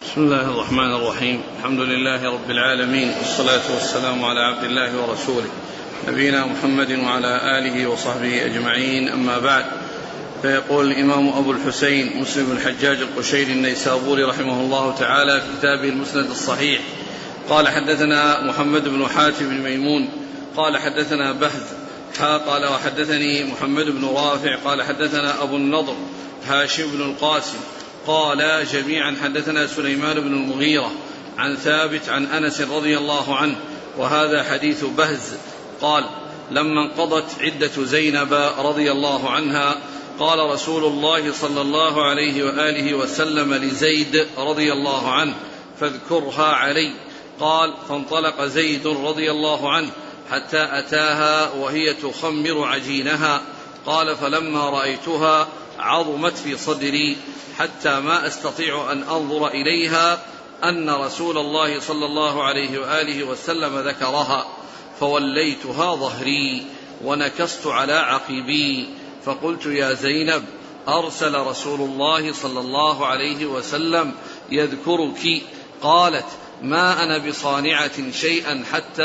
بسم الله الرحمن الرحيم. الحمد لله رب العالمين، والصلاة والسلام على عبد الله ورسوله نبينا محمد وعلى آله وصحبه أجمعين، أما بعد. فيقول الإمام أبو الحسين مسلم بن الحجاج القشيري النيسابوري رحمه الله تعالى في كتابه المسند الصحيح: قال حدثنا محمد بن حاتم بن ميمون قال حدثنا بهز قال وحدثني محمد بن رافع قال حدثنا أبو النضر هاشم بن القاسم قال جميعا حدثنا سليمان بن المغيرة عن ثابت عن أنس رضي الله عنه، وهذا حديث بهز. قال: لما انقضت عدة زينب رضي الله عنها قال رسول الله صلى الله عليه وآله وسلم لزيد رضي الله عنه: فاذكرها علي. قال: فانطلق زيد رضي الله عنه حتى أتاها وهي تخمر عجينها. قال: فلما رأيتها عظمت في صدري حتى ما أستطيع أن أنظر إليها أن رسول الله صلى الله عليه وآله وسلم ذكرها، فوليتها ظهري ونكست على عقبي، فقلت: يا زينب، أرسل رسول الله صلى الله عليه وسلم يذكرك. قالت: ما أنا بصانعة شيئا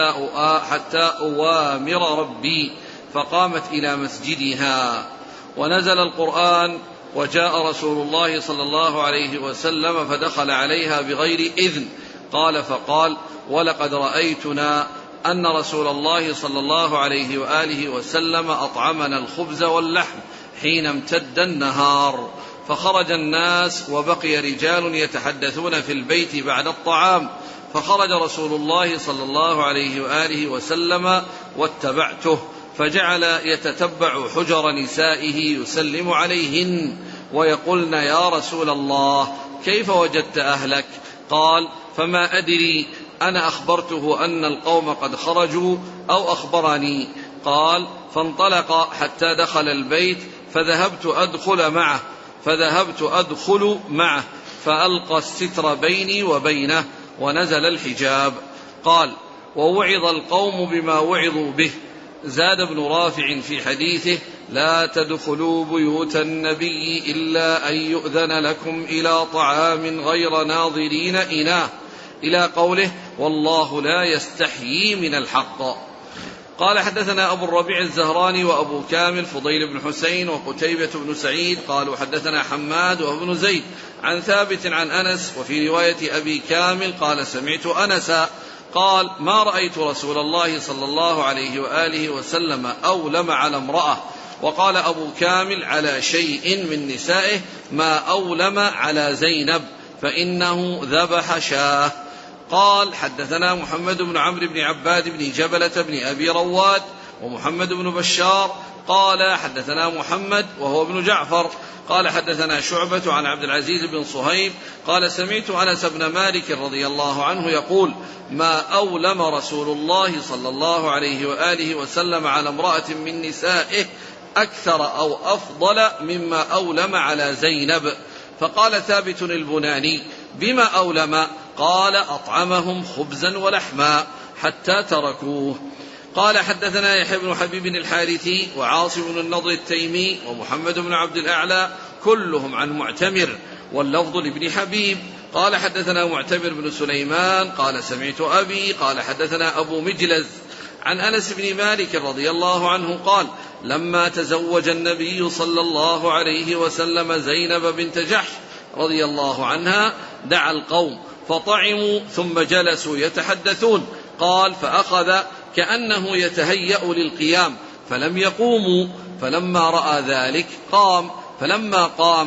حتى أوامر ربي. فقامت إلى مسجدها، ونزل القرآن: وجاء رسول الله صلى الله عليه وسلم فدخل عليها بغير إذن. فقال: ولقد رأيتنا أن رسول الله صلى الله عليه وآله وسلم أطعمنا الخبز واللحم حين امتد النهار. فخرج الناس وبقي رجال يتحدثون في البيت بعد الطعام، فخرج رسول الله صلى الله عليه وآله وسلم واتبعته، فجعل يتتبع حجر نسائه يسلم عليهن ويقولن: يا رسول الله، كيف وجدت أهلك؟ قال: فما أدري، أنا أخبرته أن القوم قد خرجوا أو أخبرني. قال: فانطلق حتى دخل البيت فذهبت أدخل معه فألقى الستر بيني وبينه ونزل الحجاب. قال: ووعظ القوم بما وعظوا به. زاد ابن رافع في حديثه: لا تدخلوا بيوت النبي إلا أن يؤذن لكم إلى طعام غير ناظرين إناه، إلى قوله: والله لا يستحيي من الحق. قال: حدثنا أبو الربيع الزهراني وأبو كامل فضيل بن حسين وقتيبة بن سعيد قالوا حدثنا حماد وابن زيد عن ثابت عن أنس. وفي رواية أبي كامل قال: سمعت أنسا قال: ما رأيت رسول الله صلى الله عليه وآله وسلم أولم على امرأة. وقال أبو كامل: على شيء من نسائه ما أولم على زينب، فإنه ذبح شاه. قال: حدثنا محمد بن عمرو بن عباد بن جبلة بن أبي رواد ومحمد بن بشار قال: حدثنا محمد وهو ابن جعفر قال: حدثنا شعبة عن عبد العزيز بن صهيب قال: سمعت أنس بن مالك رضي الله عنه يقول: ما أولم رسول الله صلى الله عليه وآله وسلم على امرأة من نسائه أكثر أو أفضل مما أولم على زينب. فقال ثابت البناني: بما أولم؟ قال: أطعمهم خبزا ولحما حتى تركوه. قال: حدثنا يحيى بن حبيب الحارثي وعاصم بن النضر التيمي ومحمد بن عبد الأعلى كلهم عن معتمر، واللفظ لابن حبيب. قال: حدثنا معتمر بن سليمان قال: سمعت أبي قال: حدثنا أبو مجلز عن أنس بن مالك رضي الله عنه قال: لما تزوج النبي صلى الله عليه وسلم زينب بنت جحش رضي الله عنها دعا القوم فطعموا ثم جلسوا يتحدثون. قال: فأخذ كأنه يتهيأ للقيام فلم يقوموا، فلما رأى ذلك قام، فلما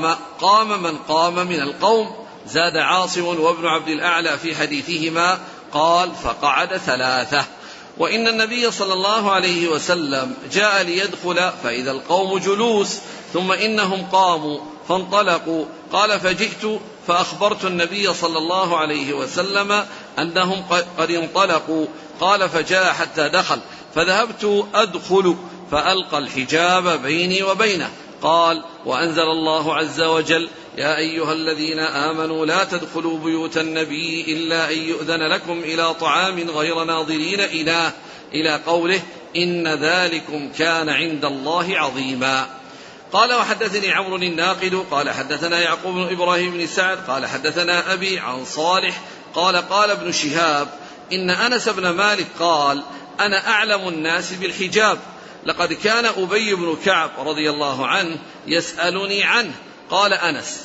قام من قام من القوم. زاد عاصم وابن عبد الأعلى في حديثهما قال: فقعد ثلاثة. وإن النبي صلى الله عليه وسلم جاء ليدخل فإذا القوم جلوس، ثم إنهم قاموا فانطلقوا. قال: فجئت فأخبرت النبي صلى الله عليه وسلم أنهم قد انطلقوا. قال: فجاء حتى دخل فذهبت أدخل فألقى الحجاب بيني وبينه. قال: وأنزل الله عز وجل: يا أيها الذين آمنوا لا تدخلوا بيوت النبي إلا أن يؤذن لكم إلى طعام غير ناظرين إناه، إلى قوله: إن ذلكم كان عند الله عظيما. قال وحدثني عمرو الناقد قال حدثنا يعقوب بن إبراهيم بن سعد قال حدثنا أبي عن صالح قال قال ابن شهاب إن أنس بن مالك قال أنا أعلم الناس بالحجاب، لقد كان أبي بن كعب رضي الله عنه يسألني عنه. قال أنس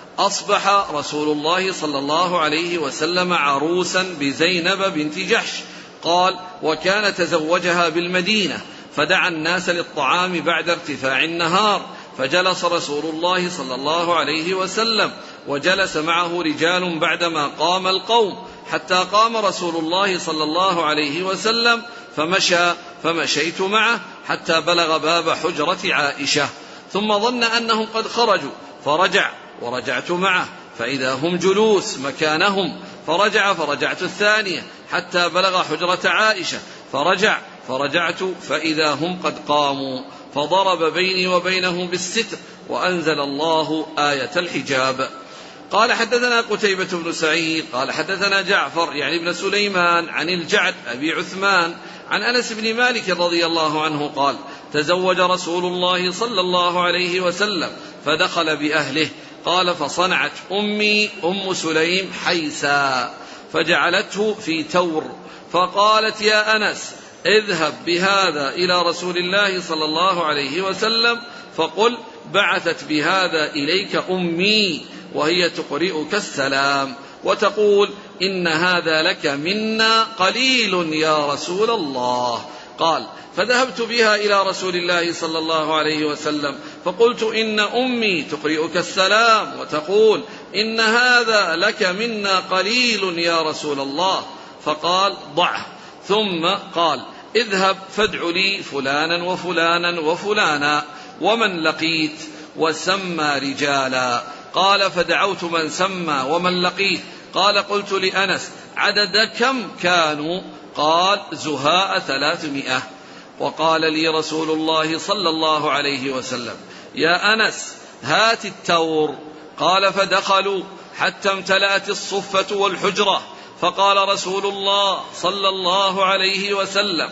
أصبح رسول الله صلى الله عليه وسلم عروسا بزينب بنت جحش، قال وكان تزوجها بالمدينة، فدعا الناس للطعام بعد ارتفاع النهار، فجلس رسول الله صلى الله عليه وسلم وجلس معه رجال بعدما قام القوم، حتى قام رسول الله صلى الله عليه وسلم فمشى فمشيت معه حتى بلغ باب حجرة عائشة، ثم ظن أنهم قد خرجوا فرجع ورجعت معه فإذا هم جلوس مكانهم، فرجع فرجعت الثانية حتى بلغ حجرة عائشة، فرجع فرجعت فإذا هم قد قاموا، فضرب بيني وبينهم بالستر، وأنزل الله آية الحجاب. قال حدثنا قتيبة بن سعيد قال حدثنا جعفر يعني ابن سليمان عن الجعد أبي عثمان عن أنس بن مالك رضي الله عنه قال تزوج رسول الله صلى الله عليه وسلم فدخل بأهله، قال فصنعت أمي أم سليم حيسا فجعلته في تور، فقالت يا أنس اذهب بهذا إلى رسول الله صلى الله عليه وسلم فقل بعثت بهذا إليك أمي وهي تقرئك السلام وتقول إن هذا لك منا قليل يا رسول الله. قال فذهبت بها إلى رسول الله صلى الله عليه وسلم فقلت إن أمي تقرئك السلام وتقول إن هذا لك منا قليل يا رسول الله، فقال ضعه، ثم قال اذهب فادع لي فلانا وفلانا وفلانا ومن لقيت، وسمى رجالا. قال فدعوت من سمى ومن لقيت. قال قلت لأنس عدد كم كانوا؟ قال زهاء 300. وقال لي رسول الله صلى الله عليه وسلم يا أنس هات التور. قال فدخلوا حتى امتلأت الصفة والحجرة، فقال رسول الله صلى الله عليه وسلم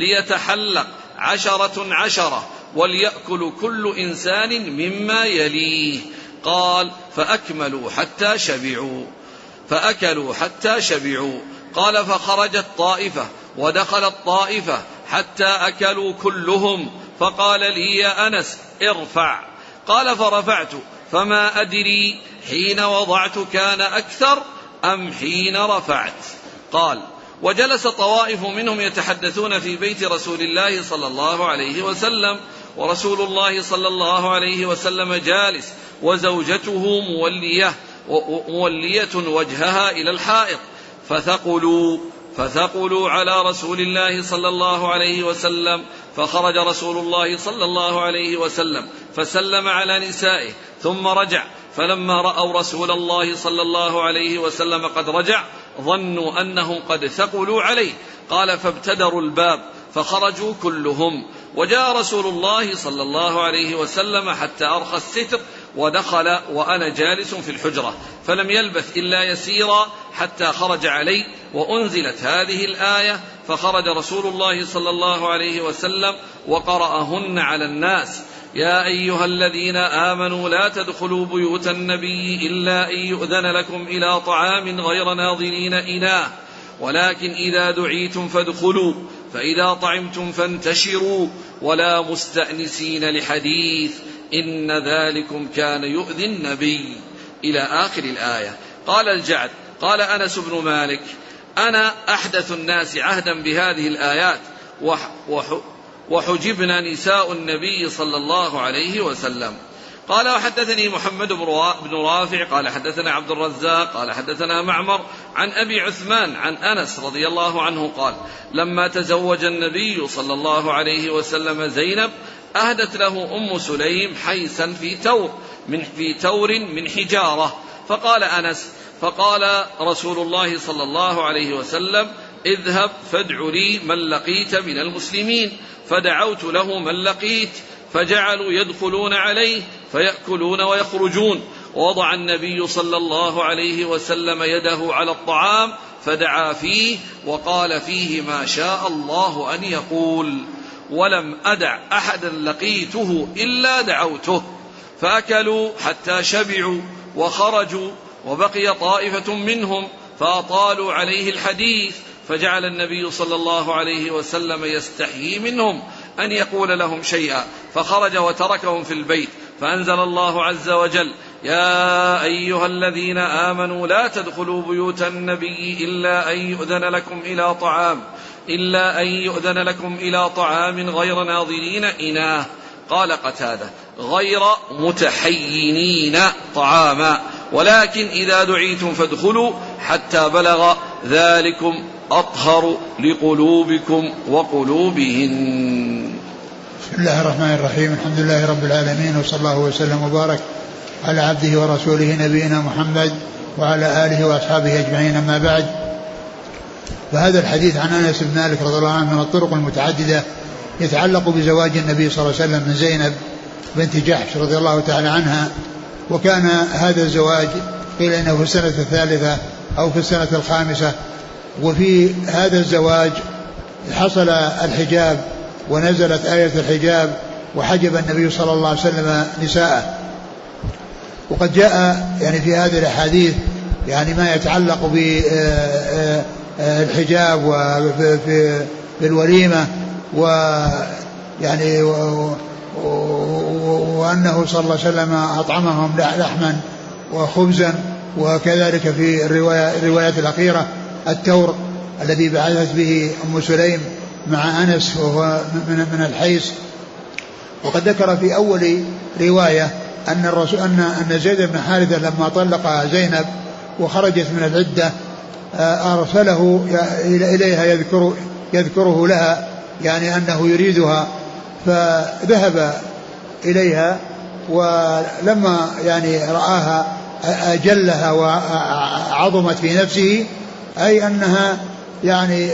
ليتحلق 10 وليأكل كل إنسان مما يليه. قال فأكملوا حتى شبعوا فأكلوا حتى شبعوا. قال فخرجت طائفة ودخلت طائفة حتى أكلوا كلهم، فقال لي يا أنس ارفع. قال فرفعت فما أدري حين وضعت كان أكثر أم حين رفعت. قال وجلس طوائف منهم يتحدثون في بيت رسول الله صلى الله عليه وسلم، ورسول الله صلى الله عليه وسلم جالس وزوجته مولية وجهها إلى الحائط، فثقلوا على رسول الله صلى الله عليه وسلم، فخرج رسول الله صلى الله عليه وسلم فسلم على نسائه ثم رجع، فلما رأوا رسول الله صلى الله عليه وسلم قد رجع ظنوا أنهم قد ثقلوا عليه. قال فابتدروا الباب فخرجوا كلهم، وجاء رسول الله صلى الله عليه وسلم حتى أرخى الستر ودخل وأنا جالس في الحجرة، فلم يلبث إلا يسيرا حتى خرج علي وأنزلت هذه الآية، فخرج رسول الله صلى الله عليه وسلم وقرأهن على الناس: يا أيها الذين آمنوا لا تدخلوا بيوت النبي إلا أن يؤذن لكم إلى طعام غير ناظرين إناه، ولكن إذا دعيتم فادخلوا، فإذا طعمتم فانتشروا ولا مستأنسين لحديث، إن ذلكم كان يؤذي النبي، إلى آخر الآية. قال الجعد قال أنس بن مالك: أنا أحدث الناس عهدا بهذه الآيات، وحجبنا نساء النبي صلى الله عليه وسلم. قال وحدثني محمد بن رافع قال حدثنا عبد الرزاق قال حدثنا معمر عن أبي عثمان عن أنس رضي الله عنه قال: لما تزوج النبي صلى الله عليه وسلم زينب أهدت له أم سليم حيسا في تور من حجارة. فقال أنس: فقال رسول الله صلى الله عليه وسلم: اذهب فادع لي من لقيت من المسلمين. فدعوت له من لقيت، فجعلوا يدخلون عليه فيأكلون ويخرجون. ووضع النبي صلى الله عليه وسلم يده على الطعام فدعا فيه وقال فيه ما شاء الله أن يقول. ولم أدع أحدا لقيته إلا دعوته، فأكلوا حتى شبعوا وخرجوا، وبقي طائفة منهم فأطالوا عليه الحديث، فجعل النبي صلى الله عليه وسلم يستحيي منهم أن يقول لهم شيئا، فخرج وتركهم في البيت، فأنزل الله عز وجل: يا أيها الذين آمنوا لا تدخلوا بيوت النبي إلا أن يؤذن لكم إلى طعام غير ناظرين إناه. قال قتادة: غير متحينين طعاما، ولكن إذا دعيتم فادخلوا حتى بلغ ذلكم أطهر لقلوبكم وقلوبهن. بسم الله الرحمن الرحيم. الحمد لله رب العالمين، وصلى الله وسلم وبارك على عبده ورسوله نبينا محمد وعلى آله وأصحابه أجمعين. أما بعد، فهذا الحديث عن أنس بن مالك رضي الله عنه من الطرق المتعددة يتعلق بزواج النبي صلى الله عليه وسلم من زينب بنت جحش رضي الله تعالى عنها. وكان هذا الزواج قيل إنه في السنة الثالثة أو في السنة الخامسة. وفي هذا الزواج حصل الحجاب ونزلت آية الحجاب وحجب النبي صلى الله عليه وسلم نساءه. وقد جاء يعني في هذه الأحاديث يعني ما يتعلق بالحجاب وبالوليمة، ويعني وأنه صلى الله عليه وسلم أطعمهم لحما وخبزا، وكذلك في الروايات الأخيرة التور الذي بعثت به أم سليم مع أنس وهو من الحيس. وقد ذكر في أول رواية أن زيد بن حارثة لما طلق زينب وخرجت من العدة أرسله إليها يذكره لها، يعني أنه يريدها، فذهب إليها، ولما يعني رآها أجلها وعظمت في نفسه، أي أنها يعني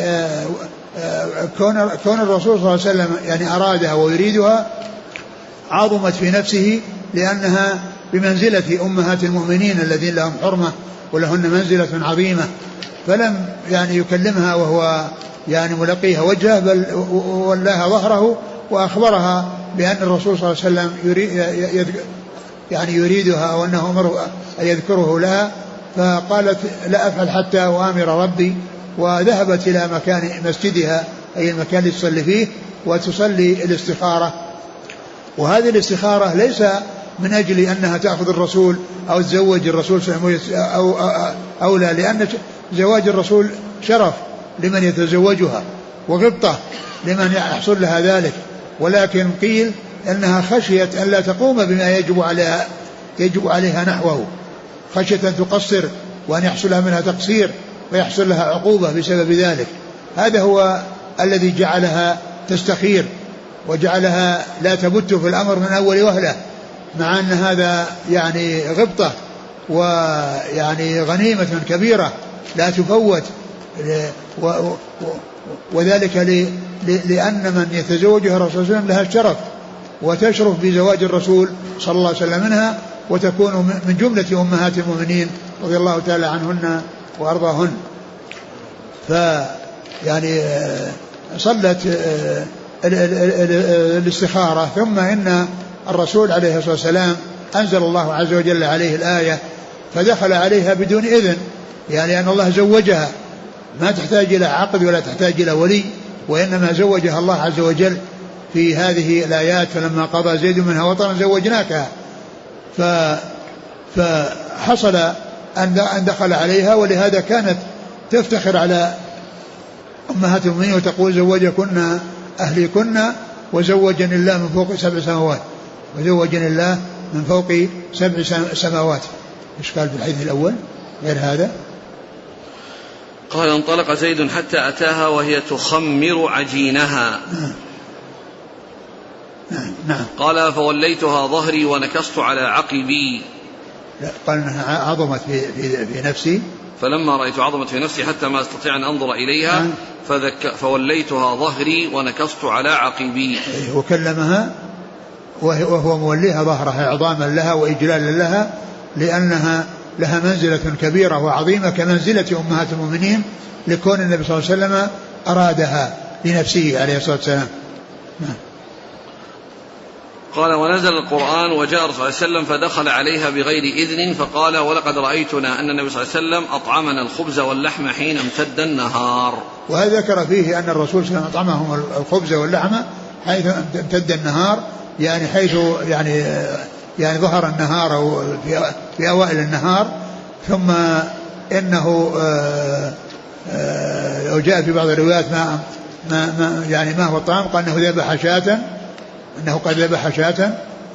كون الرسول صلى الله عليه وسلم يعني أرادها ويريدها عظمت في نفسه، لأنها بمنزلة أمهات المؤمنين الذين لهم حرمة ولهن منزلة عظيمة، فلم يعني يكلمها وهو يعني ملقيها وجهه، بل ولاها ظهره وأخبرها بأن الرسول صلى الله عليه وسلم يريدها، وأنه أمره أن يذكره لها. فقالت: لا أفعل حتى وآمر ربي، وذهبت إلى مكان مسجدها، أي المكان اللي تصلي فيه، وتصلي الاستخارة. وهذه الاستخارة ليس من أجل أنها تأخذ الرسول أو تزوج الرسول أو لا، لأن زواج الرسول شرف لمن يتزوجها وغبطة لمن يحصل لها ذلك، ولكن قيل أنها خشيت أن لا تقوم بما يجب عليها نحوه، خشية أن تقصر وأن يحصل لها منها تقصير ويحصل لها عقوبة بسبب ذلك. هذا هو الذي جعلها تستخير وجعلها لا تبت في الأمر من أول وهلة، مع أن هذا يعني غبطة ويعني غنيمة كبيرة لا تفوت، وذلك لأن من يتزوجها الرسول صلى الله عليه وسلم لها الشرف وتشرف بزواج الرسول صلى الله عليه وسلم منها، وتكون من جملة أمهات المؤمنين رضي الله تعالى عنهن وأرضاهن. فيعني صلت الاستخارة، ثم إن الرسول عليه الصلاة والسلام أنزل الله عز وجل عليه الآية، فدخل عليها بدون إذن، يعني أن الله زوجها، ما تحتاج إلى عقد ولا تحتاج إلى ولي، وإنما زوجها الله عز وجل في هذه الآيات: فلما قضى زيد منها وطرا زوجناكها. فحصل أن دخل عليها، ولهذا كانت تفتخر على أمهات المؤمنين وتقول: زوجكن أهليكن وزوجني الله من فوق 7 سماوات، وزوجني الله من فوق 7 سماوات. إيش قال في الحديث الأول غير هذا؟ قال: انطلق زيد حتى أتاها وهي تخمر عجينها. نعم. قال: فوليتها ظهري ونكصت على عقبي. لا، قال انها عظمت في نفسي، فلما رأيت عظمت في نفسي حتى ما استطيع أن أنظر إليها فوليتها ظهري ونكصت على عقبي. وكلمها وهو موليها ظهرها عظاما لها وإجلالا لها، لأنها لها منزلة كبيرة وعظيمة كمنزلة أمهات المؤمنين، لكون النبي صلى الله عليه وسلم أرادها لنفسه عليه الصلاة والسلام. قال ونزل القرآن وجاء الرسول صلى الله عليه وسلم فدخل عليها بغير إذن فقال ولقد رأيتنا أن النبي صلى الله عليه وسلم أطعمنا الخبز واللحم حين امتد النهار. وهذا ذكر فيه أن الرسول صلى الله عليه وسلم أطعمهم الخبز واللحم حيث امتد النهار، يعني حيث يعني ظهر النهار أو في أوائل النهار، ثم إنه لو جاء في بعض الروايات ما هو الطعام، قال أنه ذبح شاة، أنه قد ذبح شاة.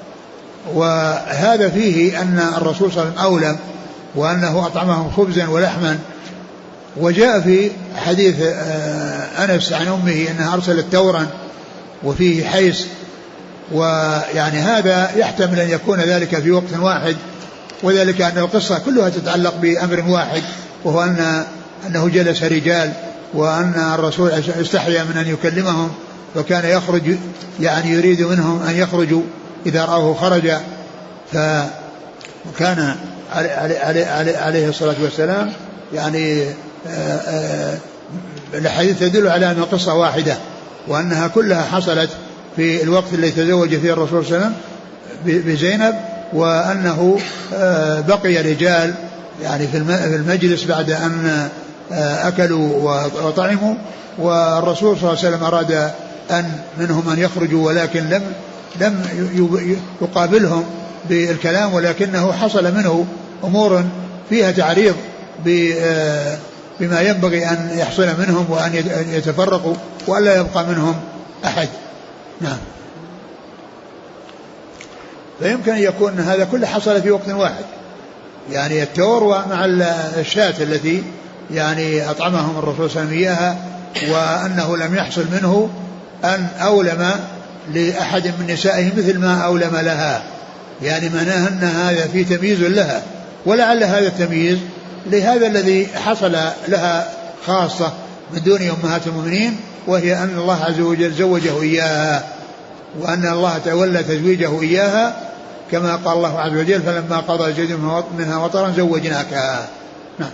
وهذا فيه أن الرسول صلى الله عليه وسلم أولم وأنه أطعمهم خبزا ولحما. وجاء في حديث أنس عن أمه أنها أرسلت تورا وفيه حيس، ويعني هذا يحتمل أن يكون ذلك في وقت واحد، وذلك أن القصة كلها تتعلق بأمر واحد، وهو أنه جلس رجال وأن الرسول استحيا من أن يكلمهم، وكان يخرج يعني يريد منهم أن يخرجوا إذا رأوه خرج. فكان عليه الصلاة والسلام يعني الحديث تدل على أن القصة واحدة، وأنها كلها حصلت في الوقت الذي تزوج فيه الرسول صلى الله عليه وسلم بزينب، وأنه بقي رجال يعني في المجلس بعد أن أكلوا وطعموا، والرسول صلى الله عليه وسلم أراد أن منهم أن يخرجوا، ولكن لم يقابلهم بالكلام، ولكنه حصل منه أمور فيها تعريض بما ينبغي أن يحصل منهم، وأن يتفرقوا وألا يبقى منهم أحد. نعم. فيمكن أن يكون هذا كله حصل في وقت واحد، يعني التور مع الشاة التي يعني أطعمهم الرسول صلى الله عليه وسلم إياها، وأنه لم يحصل منه أن أولم لأحد من نسائه مثل ما أولم لها، يعني معناه أن هذا في تمييز لها، ولعل هذا التمييز لهذا الذي حصل لها خاصة من دون أمهات المؤمنين، وهي أن الله عز وجل زوجه إياها، وأن الله تولى تزويجه إياها، كما قال الله عز وجل فلما قضى زيد منها وطرا زوجناكها. نعم.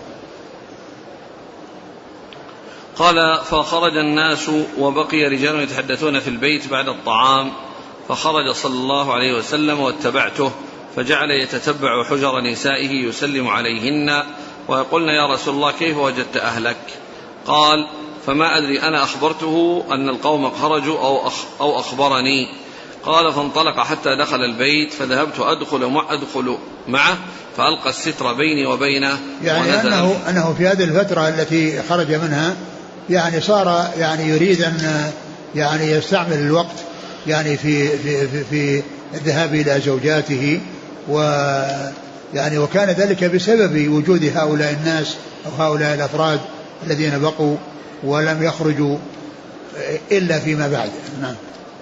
قال فخرج الناس وبقي رجال يتحدثون في البيت بعد الطعام، فخرج صلى الله عليه وسلم واتبعته، فجعل يتتبع حجر نسائه يسلم عليهن ويقولن يا رسول الله كيف وجدت أهلك؟ قال فما أدري أنا أخبرته أن القوم خرجوا أو أخبرني. قال فانطلق حتى دخل البيت، فذهبت أدخل معه فألقى الستر بيني وبينه. يعني أنه في هذه الفترة التي خرج منها يعني صار يعني يريد أن يعني يستعمل الوقت يعني في الذهاب إلى زوجاته، ويعني وكان ذلك بسبب وجود هؤلاء الناس أو هؤلاء الأفراد الذين بقوا ولم يخرجوا إلا فيما بعد. نعم.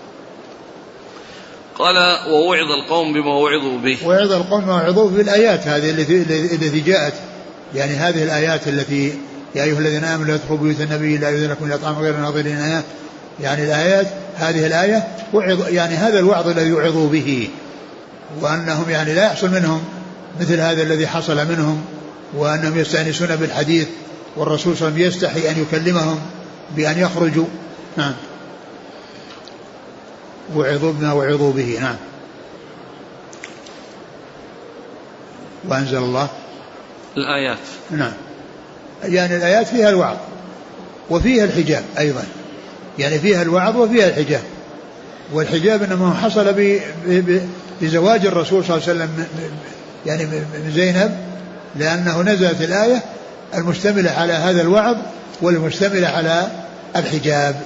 قال ووعظ القوم بما وعظوا به. وعظ القوم بما وعظوا بالآيات هذه التي جاءت، يعني هذه الآيات التي يا أيها الذين آمنوا لا تدخلوا بيوت النبي لا يؤذن لكم إلى طعام غير ناظرين، يعني الآيات هذه الآية وعظ، يعني هذا الوعظ الذي يوعظوا به، وأنهم يعني لا يحصل منهم مثل هذا الذي حصل منهم، وأنهم يستأنسون بالحديث، والرسول صلى الله عليه وسلم يستحي أن يكلمهم بأن يخرجوا. نعم. وعظوا بما وعظوا به. نعم. وأنزل الله الآيات. نعم. يعني الآيات فيها الوعظ وفيها الحجاب أيضا، يعني فيها الوعظ وفيها الحجاب. والحجاب إنما حصل بزواج الرسول صلى الله عليه وسلم يعني من زينب، لأنه نزلت الآية المشتملة على هذا الوعظ والمشتملة على الحجاب.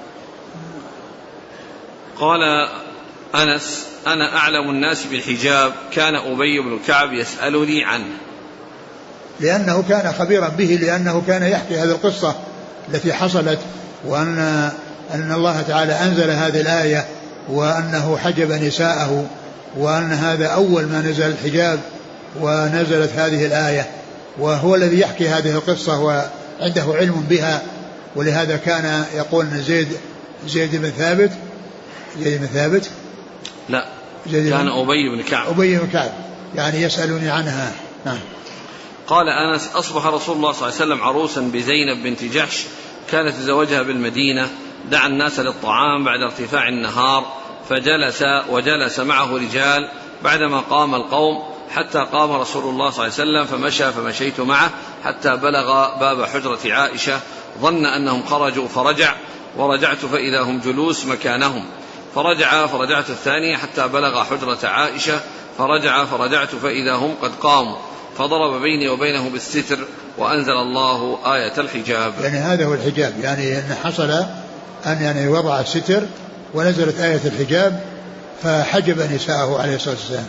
قال أنس أنا أعلم الناس بالحجاب، كان أبي بن كعب يسألني عنه، لأنه كان خبيرا به، لأنه كان يحكي هذه القصة التي حصلت، وأن الله تعالى أنزل هذه الآية، وأنه حجب نساءه، وأن هذا أول ما نزل الحجاب ونزلت هذه الآية، وهو الذي يحكي هذه القصة وعنده علم بها. ولهذا كان يقول زيد بن ثابت لا كان أبي بن كعب يعني يسألني عنها. نعم. قال أنس أصبح رسول الله صلى الله عليه وسلم عروسا بزينب بنت جحش كانت تزوجها بالمدينة، دعا الناس للطعام بعد ارتفاع النهار وجلس معه رجال بعدما قام القوم حتى قام رسول الله صلى الله عليه وسلم فمشى فمشيت معه حتى بلغ باب حجرة عائشة ظن أنهم خرجوا فرجع ورجعت فإذا هم جلوس مكانهم فرجعت الثانية حتى بلغ حجرة عائشة فرجعت فإذا هم قد قاموا فضرب بيني وبينه بالستر وأنزل الله آية الحجاب. يعني هذا هو الحجاب، يعني أن حصل أن يعني وضع الستر ونزلت آية الحجاب فحجب نساءه عليه الصلاة والسلام.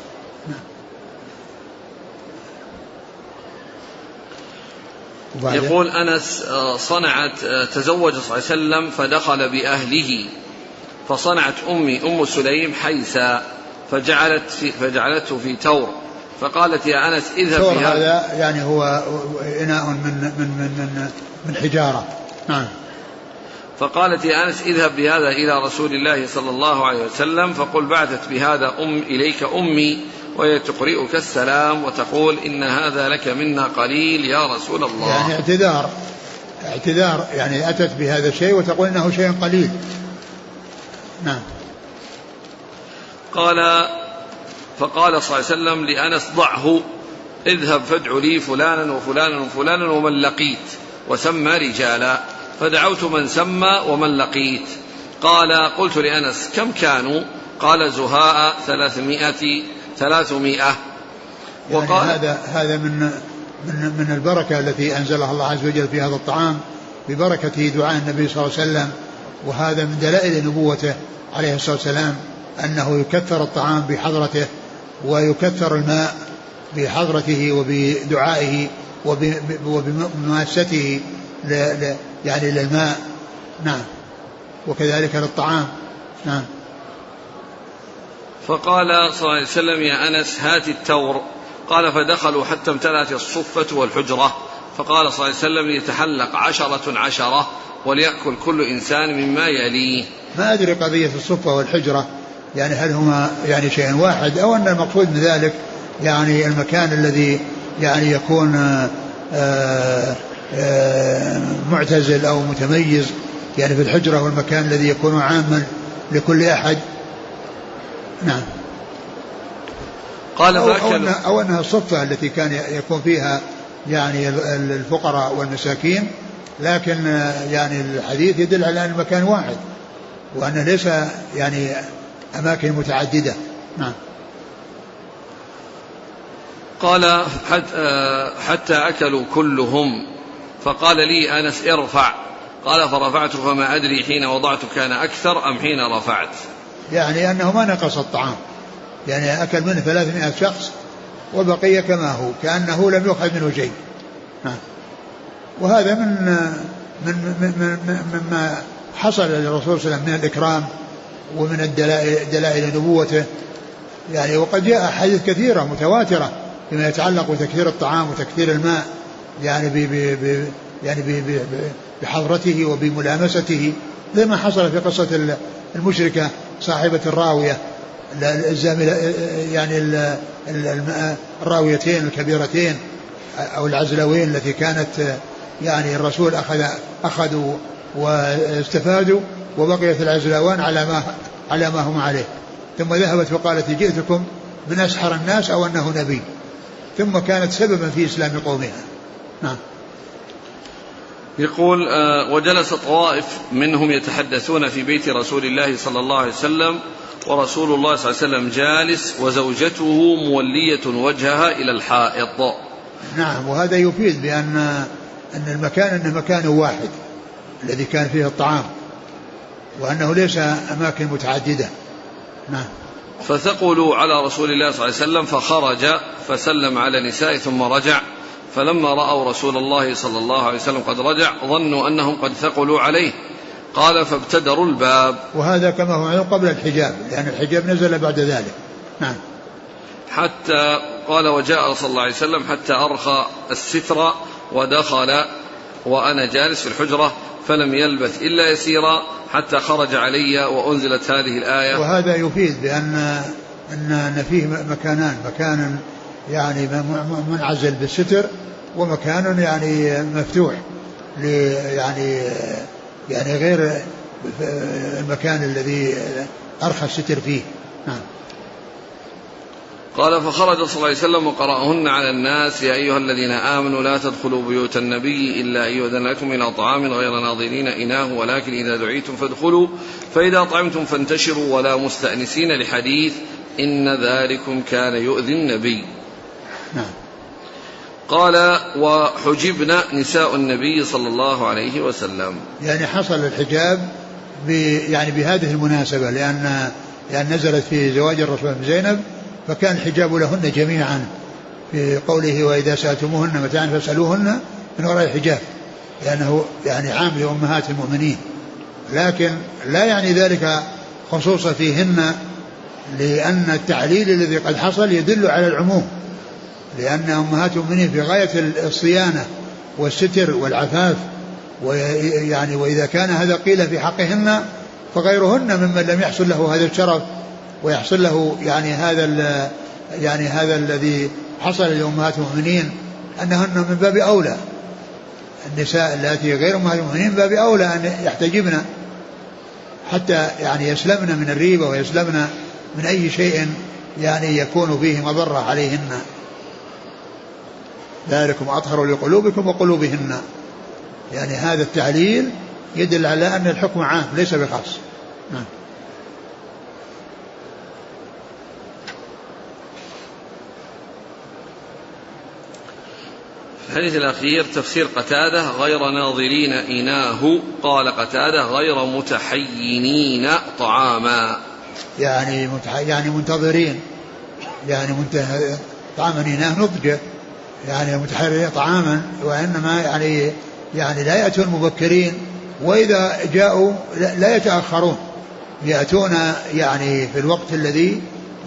يقول أنس تزوج صلى الله عليه وسلم فدخل بأهله فصنعت أم سليم حيسا فجعلته في تور فقالت يا أنس اذهب بهذا. هذا يعني هو إناء من حجارة. نعم. فقالت يا أنس اذهب بهذا إلى رسول الله صلى الله عليه وسلم فقل بعثت بهذا إليك أمي وهي تقرئك السلام وتقول إن هذا لك منا قليل يا رسول الله. يعني اعتذار يعني أتت بهذا الشيء وتقول إنه شيء قليل. نعم. فقال صلى الله عليه وسلم لأنس ضعه اذهب فادع لي فلانا وفلانا وفلانا ومن لقيت وسمى رجالا فدعوت من سمى ومن لقيت. قلت لأنس كم كانوا؟ قال زهاء 300. وقال يعني هذا من البركة التي أنزلها الله عز وجل في هذا الطعام ببركة دعاء النبي صلى الله عليه وسلم، وهذا من دلائل نبوته عليه الصلاة والسلام أنه يكثر الطعام بحضرته ويكثر الماء بحضرته وبدعائه وبمماسته يعني للماء. نعم. وكذلك للطعام. نعم. فقال صلى الله عليه وسلم يا أنس هات التور. قال فدخلوا حتى امتلأت الصفة والحجرة فقال صلى الله عليه وسلم ليتحلق 10 وليأكل كل إنسان مما يليه. ما أدري قضية الصفة والحجرة يعني هل هما يعني شيء واحد أو أن المقصود من ذلك يعني المكان الذي يعني يكون معتزل أو متميز يعني في الحجرة والمكان الذي يكون عاما لكل أحد. نعم. قال أو أنها الصفة التي كان يكون فيها يعني الفقراء والمساكين، لكن يعني الحديث يدل على أن المكان واحد وأنه ليس يعني أماكن متعددة. نعم. قال حتى أكلوا كلهم فقال لي أنس ارفع. قال فرفعت فما أدري حين وضعت كان أكثر أم حين رفعت. يعني أنه ما نقص الطعام، يعني أكل منه 300 شخص وبقي كما هو كأنه لم يؤخذ منه شيء. وهذا مما حصل للرسول صلى الله عليه وسلم من الإكرام ومن دلائل نبوته يعني. وقد جاء أحاديث كثيرة متواترة فيما يتعلق بتكثير الطعام وتكثير الماء يعني بحضرته وبملامسته، زي ما حصل في قصة المشركة صاحبة الراوية يعني الراويتين الكبيرتين أو العزلوين التي كانت يعني الرسول أخذوا واستفادوا وبقيت العزلوان على ما هم عليه، ثم ذهبت وقالت جئتكم من أسحر الناس أو أنه نبي، ثم كانت سببا في إسلام قومها. نعم. يقول وجلس طوائف منهم يتحدثون في بيت رسول الله صلى الله عليه وسلم ورسول الله صلى الله عليه وسلم جالس وزوجته مولية وجهها إلى الحائط. نعم. وهذا يفيد بأن المكان إنه مكان واحد الذي كان فيه الطعام وأنه ليس أماكن متعددة. نعم. فثقلوا على رسول الله صلى الله عليه وسلم فخرج فسلم على نساء ثم رجع، فلما رأوا رسول الله صلى الله عليه وسلم قد رجع ظنوا أنهم قد ثقلوا عليه. قال فابتدروا الباب. وهذا كما هو معلوم قبل الحجاب لأن الحجاب نزل بعد ذلك. نعم. حتى قال وجاء صلى الله عليه وسلم حتى أرخى الستر ودخل وأنا جالس في الحجرة فلم يلبث إلا يسيرا حتى خرج علي وأنزلت هذه الآية. وهذا يفيد بأن فيه مكانان، مكان يعني منعزل بالستر ومكان يعني مفتوح يعني غير المكان الذي أرخى الستر فيه. نعم. قال فخرج صلى الله عليه وسلم وقرأهن على الناس: يا أيها الذين آمنوا لا تدخلوا بيوت النبي إلا أن يؤذن لكم إلى طعام غير ناظرين إناه ولكن إذا دعيتم فادخلوا فإذا طعمتم فانتشروا ولا مستأنسين لحديث إن ذلكم كان يؤذي النبي. نعم. قال وحجبنا نساء النبي صلى الله عليه وسلم. يعني حصل الحجاب يعني بهذه المناسبة لأن نزلت في زواج الرسول بزينب فكان الحجاب لهن جميعا في قوله وإذا سألتموهن متاعا فاسألوهن من وراء الحجاب لأنه يعني عام لأمهات المؤمنين، لكن لا يعني ذلك خصوصا فيهن لأن التعليل الذي قد حصل يدل على العموم، لأن أمهات المؤمنين في غاية الصيانة والستر والعفاف، ويعني وإذا كان هذا قيل في حقهن فغيرهن ممن لم يحصل له هذا الشرف ويحصل له يعني هذا الذي حصل لأمهات المؤمنين أنهن من باب أولى، النساء التي غير أمهات المؤمنين من باب أولى أن يحتجبن حتى يعني يسلمن من الريبة ويسلمن من أي شيء يعني يكون فيه مضرة عليهن. ذلكم أطهر لقلوبكم وقلوبهن، يعني هذا التعليل يدل على أن الحكم عام ليس بخاص. نعم. الحديث الأخير تفسير قتادة غير ناظرين إناه، قال قتادة غير متحينين طعاما، يعني منتظرين، يعني طعاما إناه نضجه، يعني متحينين طعاما، وإنما يعني لا يأتون مبكرين، وإذا جاءوا لا يتأخرون، يأتون يعني في الوقت الذي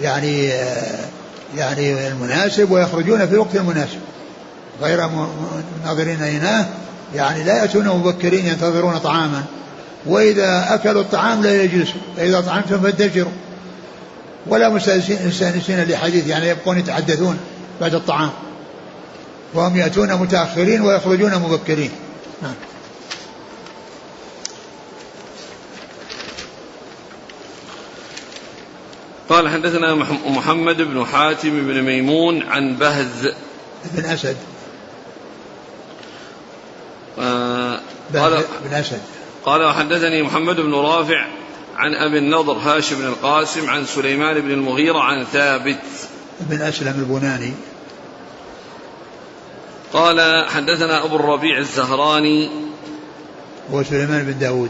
يعني المناسب ويخرجون في الوقت المناسب. غير ناظرين إناه يعني لا يأتون مبكرين ينتظرون طعاما، وإذا أكلوا الطعام لا يجلسوا، فإذا طعمتم فانتشروا ولا مستأنسين لحديث، يعني يبقون يتحدثون بعد الطعام، وهم يأتون متأخرين ويخرجون مبكرين. نعم. قال حدثنا محمد بن حاتم بن ميمون عن بهز بن أسد بن أسد قال وحدثني محمد بن رافع عن أبي النضر هاشم بن القاسم عن سليمان بن المغيرة عن ثابت بن أسلم البناني قال حدثنا أبو الربيع الزهراني هو سليمان بن داود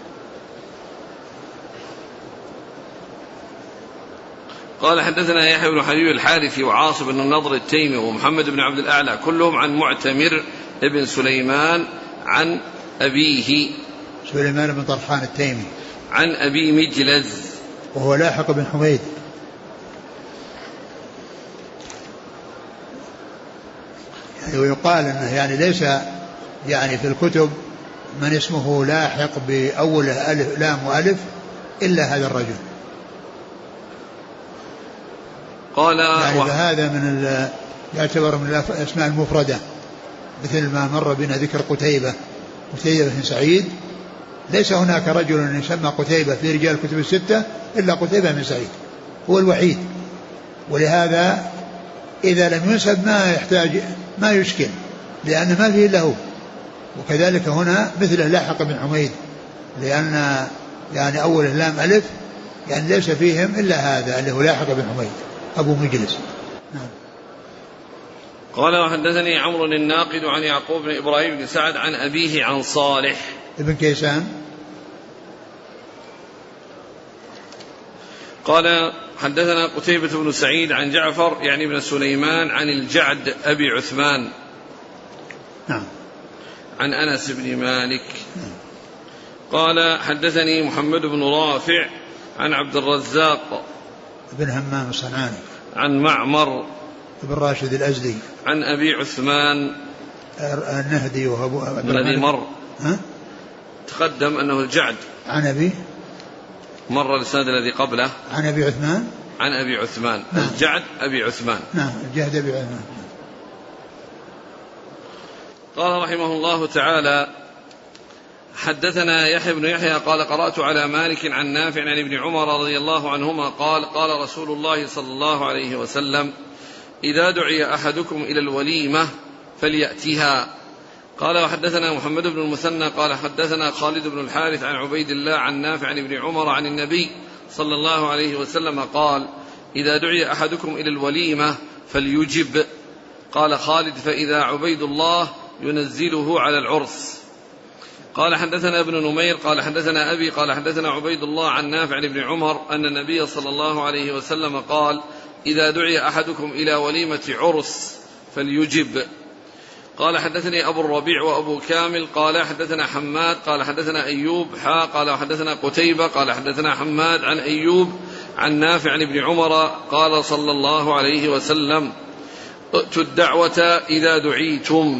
قال حدثنا يحيى بن حبيب الحارثي وعاصم بن النضر التيمي ومحمد بن عبد الأعلى كلهم عن معتمر ابن سليمان عن أبيه سليمان بن طرحان التيمي عن أبي مجلز وهو لاحق بن حميد. يعني ويقال أنه يعني ليس يعني في الكتب من اسمه لاحق بأوله ألف لام وألف إلا هذا الرجل. قال يعني فهذا من يعتبر من الأسماء المفردة، مثل ما مر بنا ذكر قتيبة بن سعيد، ليس هناك رجل يسمى قتيبة في رجال الكتب الستة إلا قتيبة بن سعيد، هو الوحيد، ولهذا إذا لم ينسب ما يشكل لأن ما فيه له. وكذلك هنا مثله لاحق بن حميد، لأن يعني أول لام ألف يعني ليس فيهم إلا هذا اللي هو لاحق بن حميد أبو مجلس. نعم. قال وحدثني عمرو الناقد عن يعقوب بن إبراهيم بن سعد عن أبيه عن صالح ابن كيسان قال حدثنا قتيبة بن سعيد عن جعفر يعني بن سليمان عن الجعد أبي عثمان نعم عن أنس بن مالك قال حدثني محمد بن رافع عن عبد الرزاق بن همام الصنعاني عن معمر بن راشد الأزدي عن أبي عثمان النهدي وهو الذي مر تقدم أنه الجعد عن أبي مر الإسناد الذي قبله عن أبي عثمان عن أبي عثمان نعم. الجعد أبي عثمان نعم الجعد أبي عثمان. قال رحمه الله تعالى حدثنا يحيى بن يحيى قال قرأت على مالك عن نافع عن ابن عمر رضي الله عنهما قال قال رسول الله صلى الله عليه وسلم إذا دعي أحدكم إلى الوليمة فليأتها. قال وحدثنا محمد بن المثنى قال حدثنا خالد بن الحارث عن عبيد الله عن نافع عن ابن عمر عن النبي صلى الله عليه وسلم قال إذا دعي أحدكم إلى الوليمة فليجب. قال خالد فإذا عبيد الله ينزله على العرس. قال حدثنا ابن نمير قال حدثنا أبي قال حدثنا عبيد الله عن نافع عن ابن عمر أن النبي صلى الله عليه وسلم قال إذا دعي أحدكم إلى وليمة عرس فليجب. قال حدثني أبو الربيع وأبو كامل قال حدثنا حماد قال حدثنا أيوب قال حدثنا قتيبة قال حدثنا حماد عن أيوب عن نافع عن ابن عمر قال صلى الله عليه وسلم ائتوا الدعوة إذا دعيتم.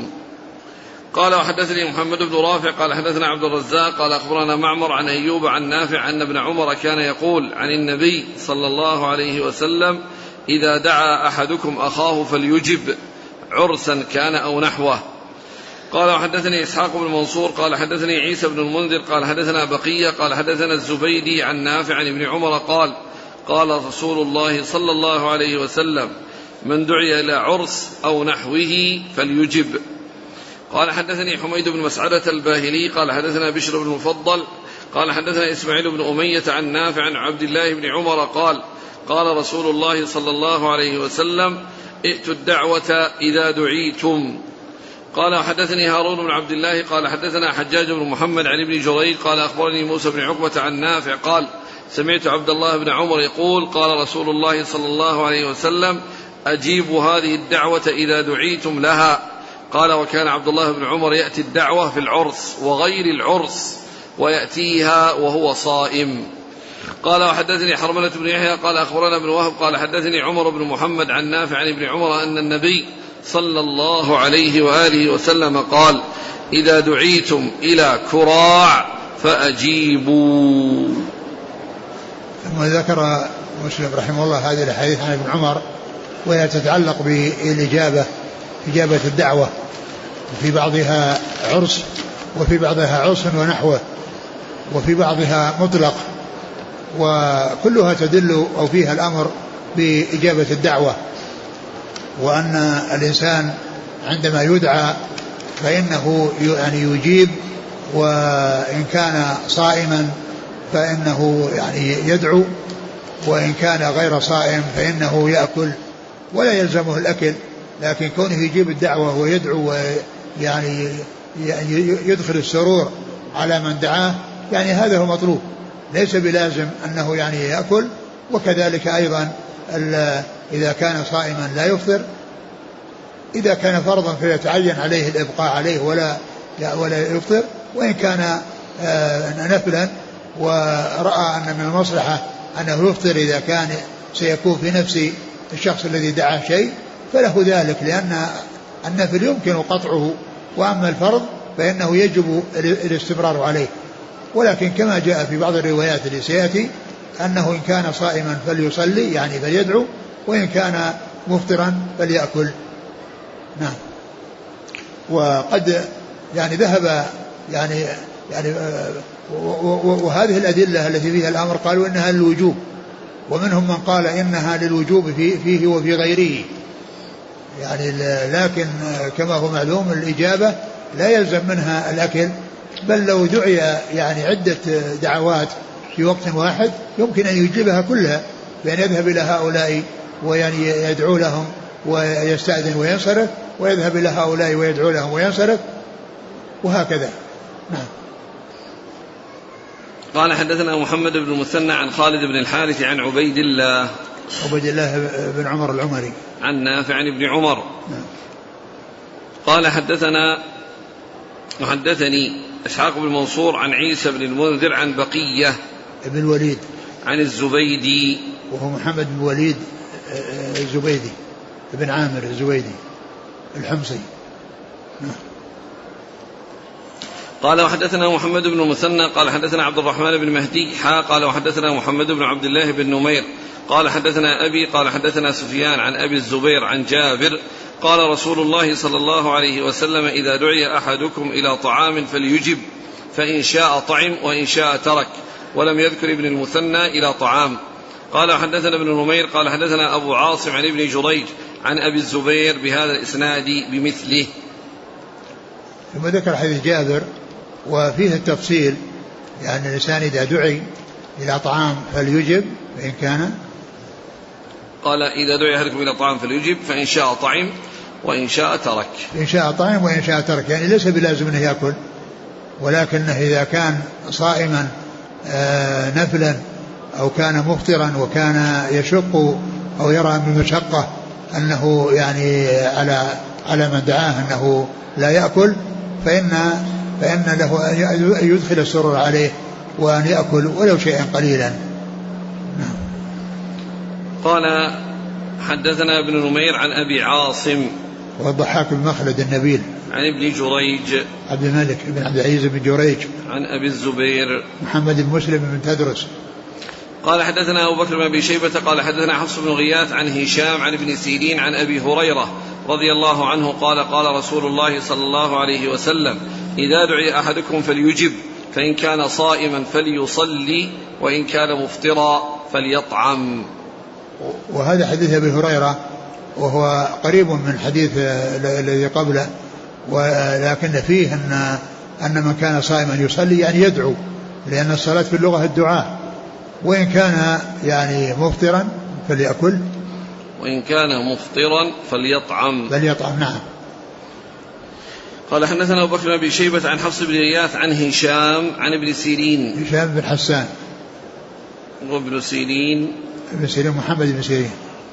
قال وحدثني محمد بن رافع قال حدثنا عبد الرزاق قال أخبرنا معمر عن أيوب عن نافع أن ابن عمر كان يقول عن النبي صلى الله عليه وسلم إذا دعا أحدكم أخاه فليجب عرسا كان أو نحوه. قال وحدثني إسحاق بن منصور قال حدثني عيسى بن المنذر قال حدثنا بقية قال حدثنا الزبيدي عن نافع عن ابن عمر قال قال رسول الله صلى الله عليه وسلم من دعي إلى عرس أو نحوه فليجب. قال حدثني حميد بن مسعدة الباهلي قال حدثنا بشر بن المفضل قال حدثنا إسماعيل بن أمية عن نافع عن عبد الله بن عمر قال قال رسول الله صلى الله عليه وسلم ائتوا الدعوة إذا دعيتم. قال وحدثني هارون بن عبد الله قال حدثنا حجاج بن محمد عن ابن جريج قال أخبرني موسى بن عقبة عن نافع قال سمعت عبد الله بن عمر يقول قال رسول الله صلى الله عليه وسلم أجيبوا هذه الدعوة إذا دعيتم لها. قال وكان عبد الله بن عمر يأتي الدعوة في العرس وغير العرس ويأتيها وهو صائم. قال وحدثني حرملة بن يحيى قال أخبرنا ابن وهب قال حدثني عمر بن محمد عن نافع عن ابن عمر أن النبي صلى الله عليه وآله وسلم قال إذا دعيتم إلى كراع فأجيبوا. ثم ذكر مسلم رحمه الله هذه الحديث عن ابن عمر وهي تتعلق بالإجابة إجابة الدعوة وفي بعضها عرس وفي بعضها عرس ونحوه وفي بعضها مطلق وكلها تدل أو فيها الأمر بإجابة الدعوة وأن الإنسان عندما يدعى فإنه يعني يجيب وإن كان صائما فإنه يعني يدعو وإن كان غير صائم فإنه يأكل ولا يلزمه الأكل لكن كونه يجيب الدعوة ويدعو ويعني يدخل السرور على من دعاه يعني هذا هو مطلوب ليس بلازم أنه يعني يأكل. وكذلك أيضا إذا كان صائما لا يفطر إذا كان فرضا فيتعين عليه الإبقاء عليه ولا يفطر وإن كان نفلا ورأى أن من المصلحة أنه يفطر إذا كان سيكون في نفس الشخص الذي دعا شيء فله ذلك لأن النفل يمكن قطعه وأما الفرض فإنه يجب الاستمرار عليه. ولكن كما جاء في بعض الروايات اللي سيأتي أنه إن كان صائما فليصلي يعني فليدعو وإن كان مفطرا فليأكل. نعم. وقد يعني ذهب يعني وهذه الأدلة التي فيها الأمر قالوا إنها للوجوب ومنهم من قال إنها للوجوب فيه وفي غيره يعني لكن كما هو معلوم الإجابة لا يلزم منها الأكل بل لو دعي يعني عدة دعوات في وقت واحد يمكن أن يجيبها كلها بأن يذهب إلى هؤلاء ويعني يدعو لهم ويستأذن وينصرف ويذهب إلى هؤلاء ويدعو لهم وينصرف وهكذا. نعم. قال حدثنا محمد بن المثنى عن خالد بن الحارث عن عبيد الله بن عمر العمري عن نافع عن ابن عمر. نعم. قال وحدثني إسحاق بن منصور عن عيسى بن المنذر عن بقية ابن الوليد عن الزبيدي وهو محمد بن وليد الزبيدي ابن عامر الزبيدي الحمصي. قال وحدثنا محمد بن المثنى قال حدثنا عبد الرحمن بن مهدي قال وحدثنا محمد بن عبد الله بن نمير قال حدثنا أبي قال حدثنا سفيان عن أبي الزبير عن جابر قال رسول الله صلى الله عليه وسلم إذا دعي أحدكم إلى طعام فليجب فإن شاء طعم وإن شاء ترك. ولم يذكر ابن المثنى إلى طعام. قال حدثنا ابن نمير قال حدثنا أبو عاصم عن ابن جريج عن أبي الزبير بهذا الإسناد بمثله. ثم ذكر حديث جابر وفيه التفصيل، يعني الإنسان إذا دعي إلى طعام فليجب فإن كان، قال إذا دعي أحدكم إلى طعام فليجب فإن شاء طعم وإن شاء ترك. إن شاء طعم وإن شاء ترك، يعني ليس بلازم أنه يأكل، ولكنه إذا كان صائما نفلا أو كان مفطرا وكان يشق أو يرى من مشقة أنه يعني على من دعاه أنه لا يأكل، فإن له أن يدخل السرور عليه وأن يأكل ولو شيئا قليلا. قال حدثنا ابن نمير عن أبي عاصم والضحاك بن مخلد النبيل عن ابن جريج عبد الملك بن عبد العزيز بن جريج عن أبي الزبير محمد بن مسلم بن تدرس. قال حدثنا أبو بكر بن أبي شيبة قال حدثنا حفص بن غياث عن هشام عن ابن سيرين عن أبي هريرة رضي الله عنه قال قال رسول الله صلى الله عليه وسلم إذا دعي أحدكم فليجب فإن كان صائما فليصلي وإن كان مفطرا فليطعم. وهذا حديث أبي هريرة وهو قريب من حديث الذي قبله، ولكن فيه أن من كان صائما يصلي يعني يدعو، لأن الصلاة في اللغة الدعاء، وإن كان يعني مفطرا فليأكل وإن كان مفطرا فليطعم. نعم. قال حدثنا أبو بكر بن أبي شيبة عن حفص بن غياث عن هشام عن ابن سيرين. هشام بن حسان وابن سيرين ابن سيرين محمد بن سيرين.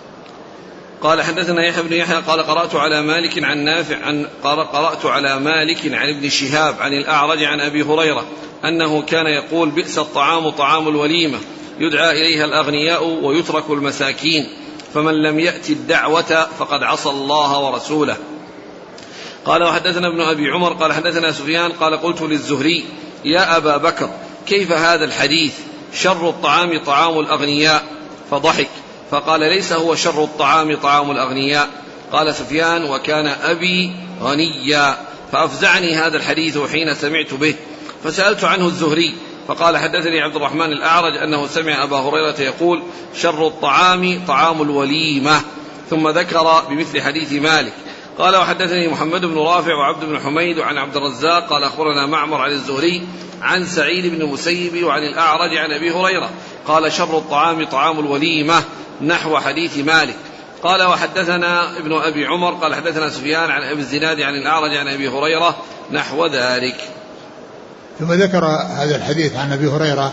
قال حدثنا يحيى بن يحيى قال قرأت على مالك عن نافع قرأت على مالك عن ابن شهاب عن الأعرج عن أبي هريرة أنه كان يقول بئس الطعام طعام الوليمة يدعى إليها الأغنياء ويترك المساكين فمن لم يأت الدعوة فقد عصى الله ورسوله. قال وحدثنا ابن أبي عمر قال حدثنا سفيان قال قلت للزهري يا أبا بكر كيف هذا الحديث شر الطعام طعام الأغنياء؟ فضحك فقال ليس هو شر الطعام طعام الأغنياء. قال سفيان وكان أبي غنيا فأفزعني هذا الحديث حين سمعت به فسألت عنه الزهري فقال حدثني عبد الرحمن الأعرج أنه سمع أبا هريرة يقول شر الطعام طعام الوليمة، ثم ذكر بمثل حديث مالك. قال وحدثني محمد بن رافع وعبد بن حميد وعن عبد الرزاق قال أخبرنا معمر عن الزهري عن سعيد بن المسيب وعن الأعرج عن أبي هريرة قال شر الطعام طعام الوليمة نحو حديث مالك. قال وحدثنا ابن أبي عمر قال حدثنا سفيان عن أبي الزناد عن الأعرج عن أبي هريرة نحو ذلك. ثم ذكر هذا الحديث عن أبي هريرة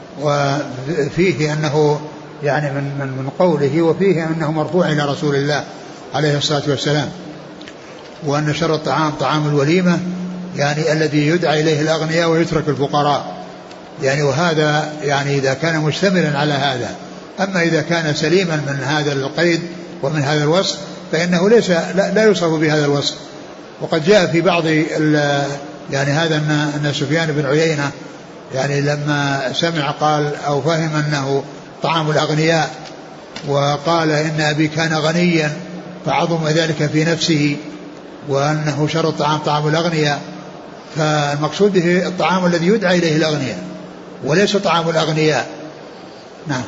وفيه أنه يعني من قوله وفيه أنه مرفوع إلى رسول الله عليه الصلاة والسلام، وأن شر الطعام طعام الوليمة يعني الذي يدعى إليه الأغنياء ويترك الفقراء، يعني وهذا يعني إذا كان مشتملا على هذا. أما إذا كان سليما من هذا القيد ومن هذا الوصف فإنه لا يوصف بهذا الوصف. وقد جاء في بعض يعني هذا أن سفيان بن عيينة يعني لما سمع قال أو فهم أنه طعام الأغنياء وقال إن أبي كان غنيا فعظم ذلك في نفسه وأنه شر الطعام طعام الأغنياء، فالمقصود به الطعام الذي يدعى إليه الأغنياء وليس طعام الأغنياء. نعم.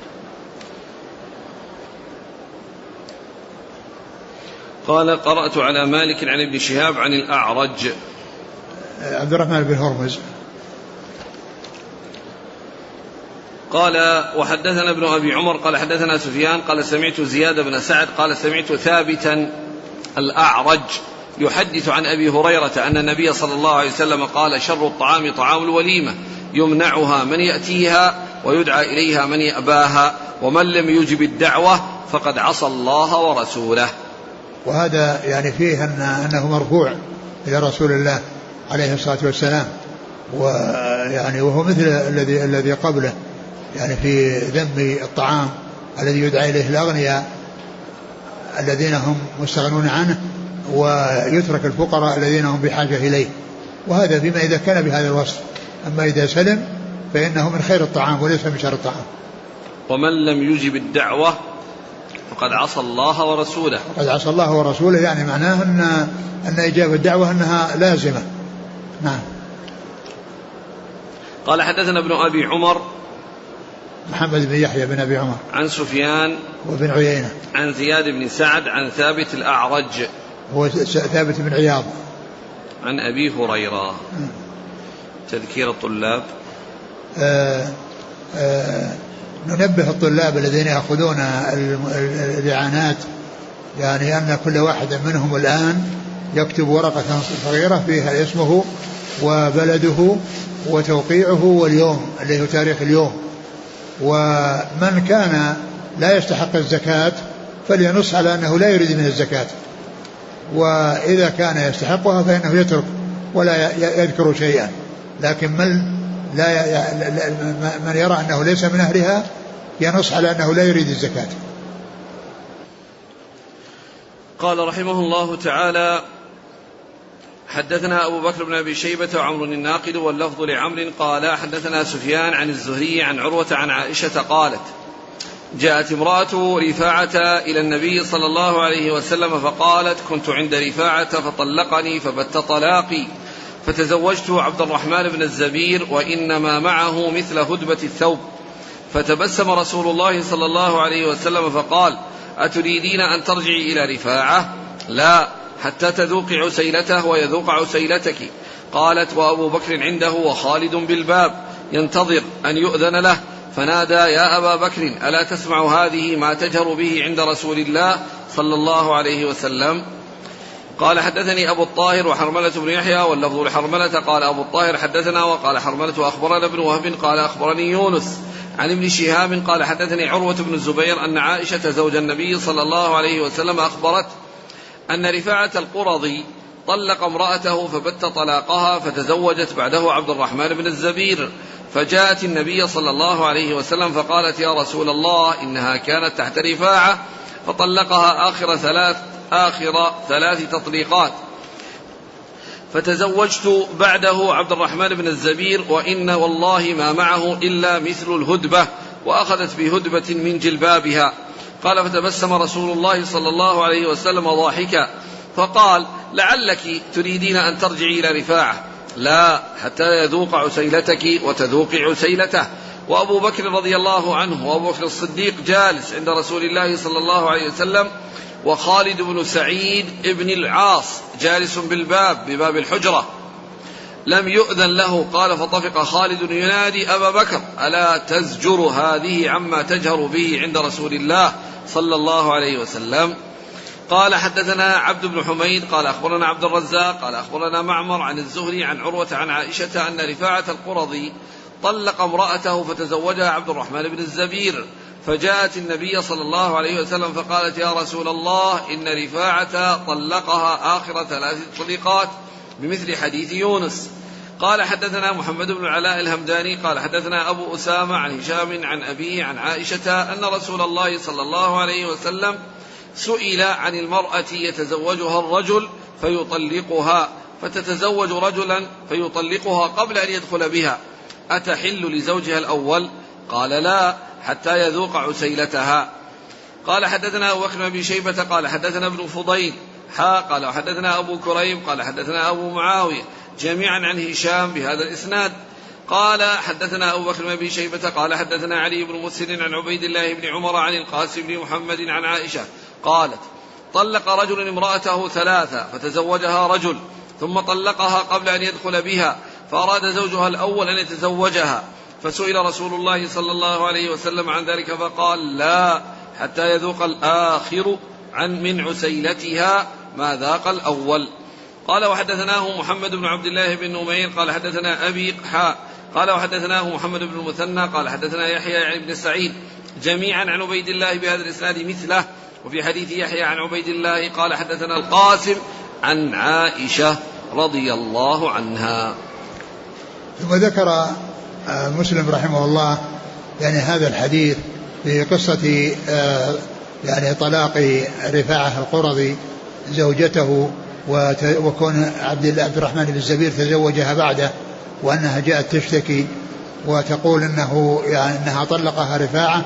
قال قرأت على مالك عن ابن شهاب عن الأعرج عبد الرحمن بن هرمز. قال وحدثنا ابن أبي عمر قال حدثنا سفيان قال سمعت زياد بن سعد قال سمعت ثابتا الأعرج يحدث عن أبي هريرة أن النبي صلى الله عليه وسلم قال شر الطعام طعام الوليمة يمنعها من يأتيها ويدعى إليها من يأباها ومن لم يجب الدعوة فقد عصى الله ورسوله. وهذا يعني فيه أنه مرفوع إلى رسول الله عليه الصلاة والسلام، ويعني وهو مثل الذي قبله يعني في ذم الطعام الذي يدعى إليه الأغنياء الذين هم مستغنون عنه ويترك الفقراء الذين هم بحاجة إليه، وهذا فيما إذا كان بهذا الوصف. أما إذا سلم فإنه من خير الطعام وليس من شر الطعام. ومن لم يجب الدعوة فقد عصى الله ورسوله. فقد عصى الله ورسوله يعني معناه أن إجابة الدعوة أنها لازمة. نعم. قال حدثنا ابن أبي عمر محمد بن يحيى بن أبي عمر عن سفيان وابن عيينة عن زياد بن سعد عن ثابت الأعرج هو ثابت بن عياض عن أبي هريرة. تذكير الطلاب. ننبه الطلاب الذين يأخذون الإعانات يعني أن كل واحد منهم الآن يكتب ورقة صغيرة فيها اسمه وبلده وتوقيعه واليوم اللي هو تاريخ اليوم، ومن كان لا يستحق الزكاة فلينص على أنه لا يريد من الزكاة، وإذا كان يستحقها فإنه يترك ولا يذكر شيئا، لكن من يرى أنه ليس من أهلها ينص على أنه لا يريد الزكاة. قال رحمه الله تعالى حدثنا أبو بكر بن أبي شيبة وعمر الناقد واللفظ لعمر قال حدثنا سفيان عن الزهري عن عروة عن عائشة قالت جاءت امرأة رفاعة إلى النبي صلى الله عليه وسلم فقالت كنت عند رفاعة فطلقني فبت طلاقي فتزوجت عبد الرحمن بن الزبير وإنما معه مثل هدبة الثوب، فتبسم رسول الله صلى الله عليه وسلم فقال أتريدين أن ترجعي إلى رفاعة؟ لا حتى تذوقي عسيلته ويذوق عسيلتك. قالت وأبو بكر عنده وخالد بالباب ينتظر أن يؤذن له، فنادى يا أبا بكر ألا تسمع هذه ما تجهر به عند رسول الله صلى الله عليه وسلم؟ قال حدثني أبو الطاهر وحرملة بن يحيى واللفظ لحرملة قال أبو الطاهر حدثنا وقال حرملة أخبرنا ابن وهب قال أخبرني يونس عن ابن شهاب قال حدثني عروة بن الزبير أن عائشة زوج النبي صلى الله عليه وسلم أخبرت أن رفاعة القرظي طلق امرأته فبت طلاقها فتزوجت بعده عبد الرحمن بن الزبير، فجاءت النبي صلى الله عليه وسلم فقالت يا رسول الله إنها كانت تحت رفاعة فطلقها آخر ثلاث تطليقات، فتزوجت بعده عبد الرحمن بن الزبير وإن والله ما معه إلا مثل الهدبة، وأخذت بهدبة من جلبابها. قال فتبسم رسول الله صلى الله عليه وسلم ضاحكا فقال لعلك تريدين أن ترجعي إلى رفاعة؟ لا حتى يذوق عسيلتك وتذوق عسيلته. وأبو بكر رضي الله عنه وأبو بكر الصديق جالس عند رسول الله صلى الله عليه وسلم، وخالد بن سعيد ابن العاص جالس بباب الحجرة لم يؤذن له. قال فطفق خالد ينادي أبا بكر ألا تزجر هذه عما تجهر به عند رسول الله صلى الله عليه وسلم؟ قال حدثنا عبد بن حميد قال أخبرنا عبد الرزاق قال أخبرنا معمر عن الزهري عن عروة عن عائشة أن رفاعة القرظي طلق امرأته فتزوجها عبد الرحمن بن الزبير، فجاءت النبي صلى الله عليه وسلم فقالت يا رسول الله إن رفاعة طلقها آخر ثلاث طلقات بمثل حديث يونس. قال حدثنا محمد بن العلاء الهمداني قال حدثنا أبو أسامة عن هشام عن أبيه عن عائشة أن رسول الله صلى الله عليه وسلم سئل عن المرأة يتزوجها الرجل فيطلقها فتتزوج رجلا فيطلقها قبل أن يدخل بها أتحل لزوجها الأول؟ قال لا حتى يذوق عسيلتها. قال حدثنا أبو بكر بن أبي شيبة قال حدثنا ابن فضيل قال حدثنا أبو كريم قال حدثنا أبو معاوية جميعا عن هشام بهذا الإسناد. قال حدثنا أبو بكر بن أبي شيبة قال حدثنا علي بن مسهر عن عبيد الله بن عمر عن القاسم بن محمد عن عائشة قالت طلق رجل امرأته ثلاثة فتزوجها رجل ثم طلقها قبل أن يدخل بها، فأراد زوجها الأول أن يتزوجها، فسئل رسول الله صلى الله عليه وسلم عن ذلك فقال لا حتى يذوق الآخر من عسيلتها ما ذاق الأول. قال وحدثناه محمد بن عبد الله بن نمير قال حدثنا أبي قال وحدثناه محمد بن المثنى قال حدثنا يحيى يعني بن سعيد جميعا عن عبيد الله بهذا الإسناد مثله. وفي حديث يحيى عن عبيد الله قال حدثنا القاسم عن عائشة رضي الله عنها. ثم ذكر مسلم رحمه الله يعني هذا الحديث في قصة يعني طلاق رفاعة القرظي زوجته وكون عبد الرحمن بن الزبير تزوجها بعده، وأنها جاءت تشتكي وتقول أنها طلقها رفاعة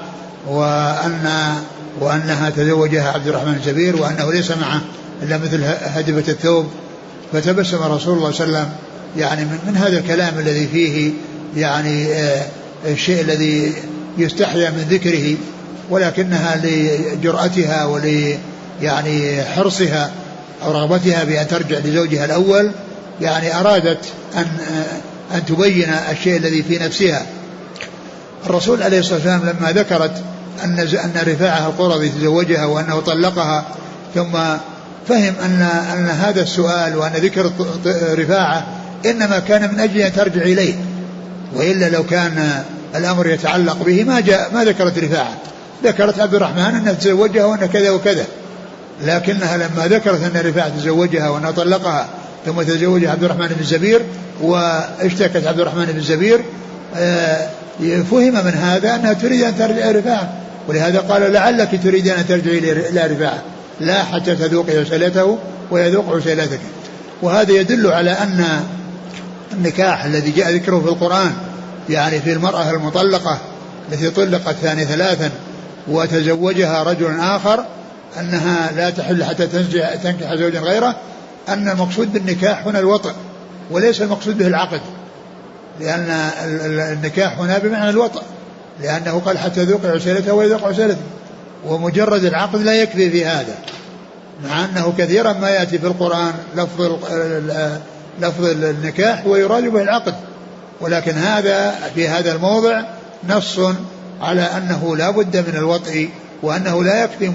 وأنها تزوجها عبد الرحمن بن الزبير وأنه ليس معه إلا مثل هدبة الثوب. فتبسم رسول الله صلى الله عليه وسلم يعني من هذا الكلام الذي فيه يعني الشيء الذي يستحيا من ذكره، ولكنها لجرأتها يعني حرصها أو رغبتها بأن ترجع لزوجها الأول يعني أرادت أن تبين الشيء الذي في نفسها. الرسول عليه الصلاة والسلام لما ذكرت أن رفاعة القرظي تزوجها وأنه طلقها، ثم فهم أن هذا السؤال وأن ذكر رفاعة إنما كان من أجل أن ترجع إليه، وإلا لو كان الأمر يتعلق به ما ذكرت رفاعة، ذكرت عبد الرحمن أنه تزوجها وأن كذا وكذا، لكنها لما ذكرت أن رفاعة تزوجها وأنه طلقها ثم تزوجها عبد الرحمن بن الزبير واشتكت عبد الرحمن بن الزبير فهم من هذا أنها تريد أن ترجع رفاعة، ولهذا قال لعلك تريد أن ترجعي إلى رفاعة لا حتى تذوقي عسيلته ويذوق عسيلتك. وهذا يدل على أن النكاح الذي جاء ذكره في القرآن يعني في المرأة المطلقة التي طلقت ثاني ثلاثا وتزوجها رجل آخر أنها لا تحل حتى تنكح زوجا غيره، أن المقصود بالنكاح هنا الوطء وليس المقصود به العقد، لأن النكاح هنا بمعنى الوطء، لأنه قال حتى يذوق عسيلته ويذوق عسيلته، ومجرد العقد لا يكفي في هذا، مع أنه كثيرا ما يأتي في القرآن لفظ النكاح ويراد به العقد، ولكن هذا في هذا الموضع نص على أنه لا بد من الوطء، وأنه لا يكفي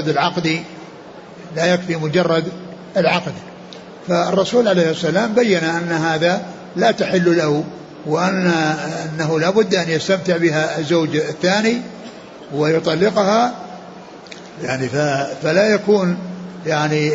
مجرد العقد. فالرسول عليه السلام بين أن هذا لا تحل له، وأنه لا بد أن يستمتع بها الزوج الثاني ويطلقها، يعني فلا يكون يعني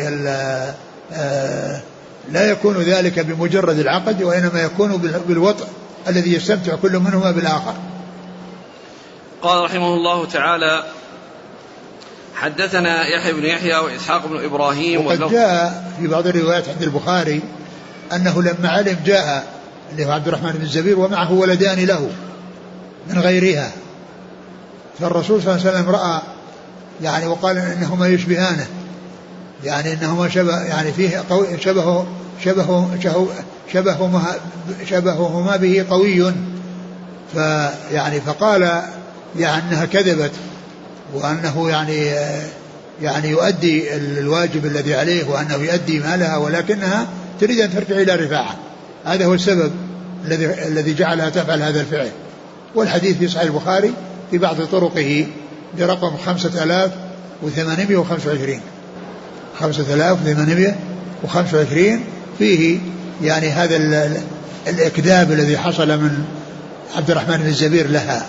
لا يكون ذلك بمجرد العقد، وإنما يكون بالوطء الذي يستمتع كل منهما بالآخر. قال رحمه الله تعالى: حدثنا يحيى بن يحيى وإسحاق بن إبراهيم. وقد جاء في بعض الروايات عند البخاري أنه لما علم جاء اللي هو عبد الرحمن بن الزبير ومعه ولدان له من غيرها، فالرسول صلى الله عليه وسلم رأى يعني وقال إنهما يشبهانه، يعني إنهما يعني فيه شبههما به قوي، فقال يعني أنها كذبت، وأنه يعني يؤدي الواجب الذي عليه، وأنه يؤدي مالها، ولكنها تريد أن ترجع إلى رفاعة. هذا هو السبب الذي جعلها تفعل هذا الفعل. والحديث في صحيح البخاري في بعض طرقه برقم 5825 فيه يعني هذا الإكذاب الذي حصل من عبد الرحمن بن الزبير لها.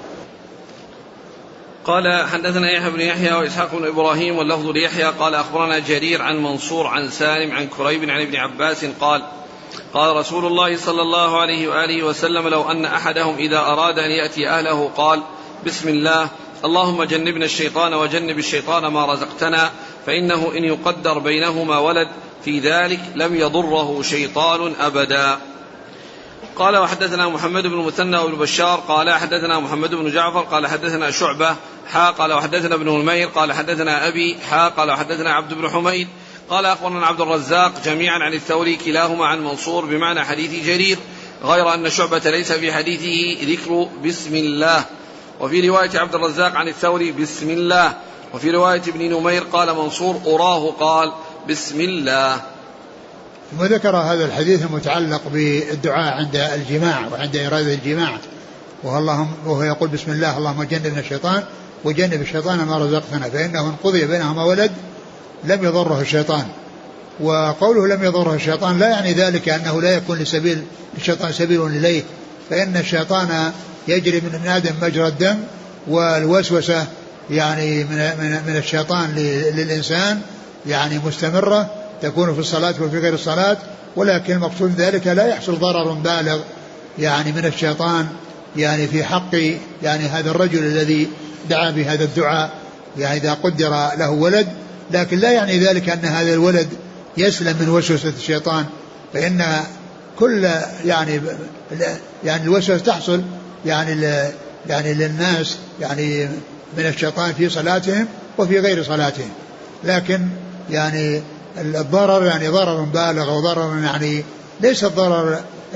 قال: حدثنا يحيى بن يحيى وإسحاق بن إبراهيم واللفظ ليحيى قال: أخبرنا جرير عن منصور عن سالم عن كريب عن ابن عباس قال: قال رسول الله صلى الله عليه وآله وسلم: لو أن أحدهم إذا أراد أن يأتي أهله قال: بسم الله، اللهم جنبنا الشيطان وجنب الشيطان ما رزقتنا، فإنه إن يقدر بينهما ولد في ذلك لم يضره شيطان أبدا. قال: وحدثنا محمد بن المثنى وابن بشار قال: حدثنا محمد بن جعفر قال: حدثنا شعبة قال: وحدثنا ابن نمير قال: حدثنا أبي قال: وحدثنا عبد بن حميد قال: أخبرنا عبد الرزاق جميعا عن الثوري كلاهما عن منصور بمعنى حديث جرير، غير أن شعبة ليس في حديثه ذكر بسم الله، وفي رواية عبد الرزاق عن الثوري بسم الله، وفي رواية ابن نمير قال منصور أراه قال بسم الله. ثم ذكر هذا الحديث المتعلق بالدعاء عند الجماع وعند إرادة الجماع، وهو يقول بسم الله اللهم جنبنا الشيطان وجنب الشيطان ما رزقتنا، فإنه إن قضي بينهما ولد لم يضره الشيطان. وقوله لم يضره الشيطان لا يعني ذلك أنه لا يكون للشيطان سبيل إليه، فإن الشيطان يجري من آدم مجرى الدم، والوسوسة يعني من الشيطان للإنسان يعني مستمرة، تكون في الصلاة وفي غير الصلاة، ولكن المقصود ذلك لا يحصل ضرر بالغ يعني من الشيطان يعني في حق يعني هذا الرجل الذي دعا بهذا الدعاء، يعني إذا قدر له ولد، لكن لا يعني ذلك أن هذا الولد يسلم من وسوسة الشيطان، فإن كل يعني الوسوسة تحصل يعني للناس يعني من الشيطان في صلاتهم وفي غير صلاتهم، لكن يعني الضرر يعني ضرر بالغ وضرر يعني ليس الضرر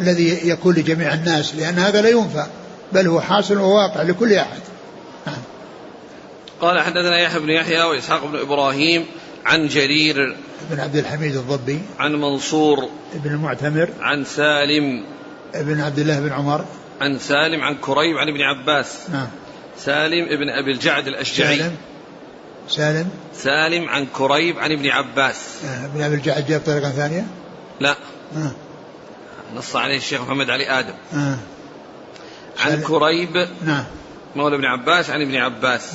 الذي يكون لجميع الناس، لأن هذا لا ينفى بل هو حاصل وواقع لكل أحد. قال حدثنا يحيى بن يحيى وإسحاق بن إبراهيم عن جرير بن عبد الحميد الضبي عن منصور بن المعتمر عن سالم بن عبد الله بن عمر عن سالم عن كريب عن ابن عباس. سالم ابن أبي الجعد الأشجعي. سالم عن كريب عن ابن عباس. ابن أبي الجعد جاء بطريقة ثانية؟ لا. نص عليه الشيخ محمد علي آدم. عن كريب مولى ابن عباس عن ابن عباس.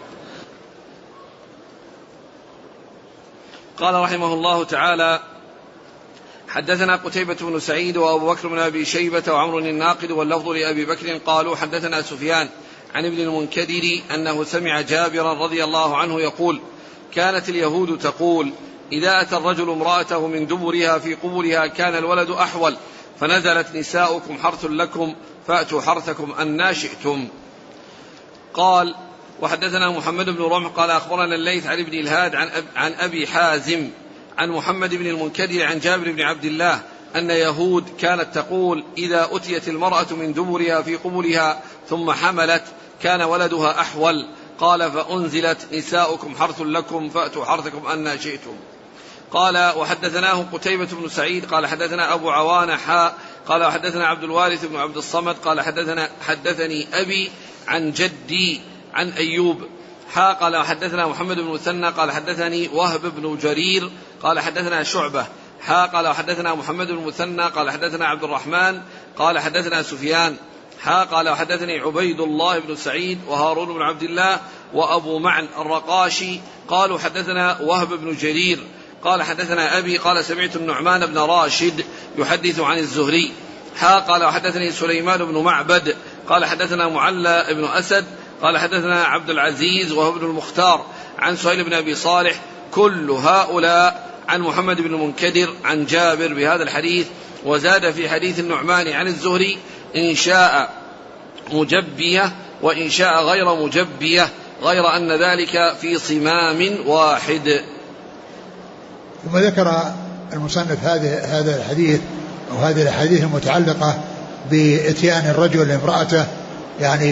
قال رحمه الله تعالى: حدثنا قتيبة بن سعيد وأبو بكر بن أبي شيبة وعمر الناقد واللفظ لأبي بكر قالوا حدثنا سفيان عن ابن المنكدر أنه سمع جابرا رضي الله عنه يقول: كانت اليهود تقول: إذا أتى الرجل امرأته من دبرها في قبلها كان الولد أحول، فنزلت: نساؤكم حرث لكم فأتوا حرثكم أنى شئتم. قال: وحدثنا محمد بن رمح قال أخبرنا الليث عن ابن الهاد عن أبي حازم عن محمد بن المنكدر عن جابر بن عبد الله أن يهود كانت تقول: إذا أتيت المرأة من دبرها في قبلها ثم حملت كان ولدها أحول. قال: فأنزلت: نساؤكم حرث لكم فأتوا حرثكم أنى شئتم. قال: وحدثناه قتيبة بن سعيد قال حدثنا أبو عوانة قال وحدثنا عبد الوارث بن عبد الصمد قال حدثني أبي عن جدي عن أيوب قال وحدثنا محمد بن مثنى قال حدثني وهب بن جرير قال حدثنا شعبة قال وحدثنا محمد بن مثنى قال حدثنا عبد الرحمن قال حدثنا سفيان قال وحدثني عبيد الله بن سعيد وهارون بن عبد الله وأبو معن الرقاشي قالوا حدثنا وهب بن جرير قال حدثنا أبي قال سمعت النعمان بن راشد يحدث عن الزهري قال وحدثني سليمان بن معبد قال حدثنا معلى بن أسد قال حدثنا عبد العزيز وهو ابن المختار عن سهيل بن أبي صالح كل هؤلاء عن محمد بن المنكدر عن جابر بهذا الحديث. وزاد في حديث النعمان عن الزهري: إن شاء مجبية وإن شاء غير مجبية، غير أن ذلك في صمام واحد. ثم ذكر المصنف هذا الحديث أو هذه الأحاديث المتعلقة بإتيان الرجل لامرأته يعني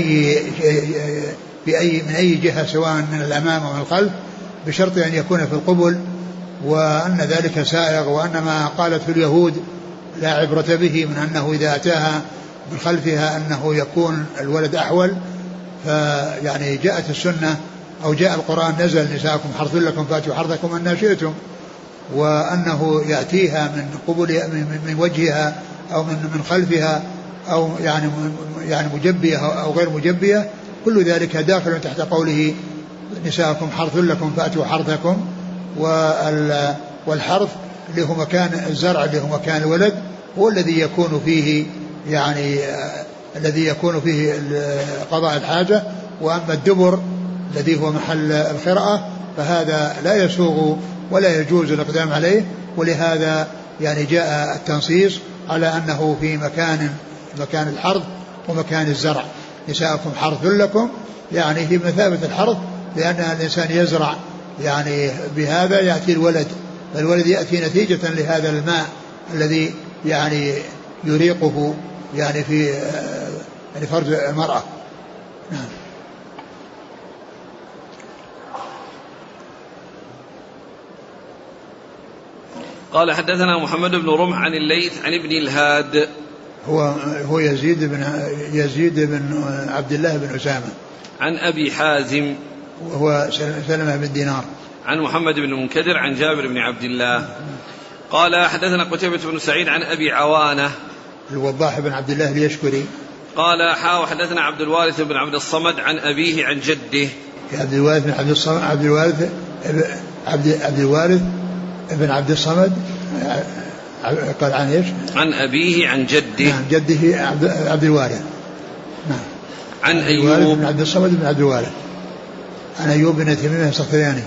من أي جهة سواء من الأمام أو من الخلف، بشرط أن يكون في القبل، وأن ذلك سائغ، وأن ما قالته اليهود لا عبرة به من أنه إذا أتاها من خلفها أنه يكون الولد أحول. فيعني جاءت السنة أو جاء القرآن نزل: نساءكم حرث لكم فأتوا حرثكم أنى شئتم، وأنه يأتيها من قبل من وجهها أو من خلفها أو يعني مجبية أو غير مجبية، كل ذلك داخل تحت قوله: نساءكم حرث لكم فأتوا حرثكم. والحرث اللي هو مكان الزرع اللي هو مكان الولد هو الذي يكون فيه الذي يكون فيه قضاء الحاجة. وأما الدبر الذي هو محل الخرأة فهذا لا يسوغ ولا يجوز الإقدام عليه، ولهذا يعني جاء التنصيص على أنه في مكان الحرث ومكان الزرع. نساءكم حرث لكم يعني في مثابة الحرث، لأن الإنسان يزرع يعني بهذا يأتي الولد، فالولد يأتي نتيجة لهذا الماء الذي يعني يريقه يعني في فرج المرأة. نعم. قال حدثنا محمد بن رمح عن الليث عن ابن الهاد هو يزيد بن عبد الله بن أسامة عن أبي حازم وهو سلمة بن دينار عن محمد بن المنكدر عن جابر بن عبد الله. قال حدثنا قتيبة بن سعيد عن أبي عوانة الوضاح بن عبد الله اليشكري قال حدثنا عبد الوارث بن عبد الصمد عن أبيه عن جده. عبد الوارث بن عبد الصمد عبد الوارث بن عبد الصمد قال عن ايش؟ عن أبيه عن جده. نعم جده عبد الوارث. نعم. عن أيوب بن عبد الصمد بن عبد الوارث عن أيوب بن تميم السختياني.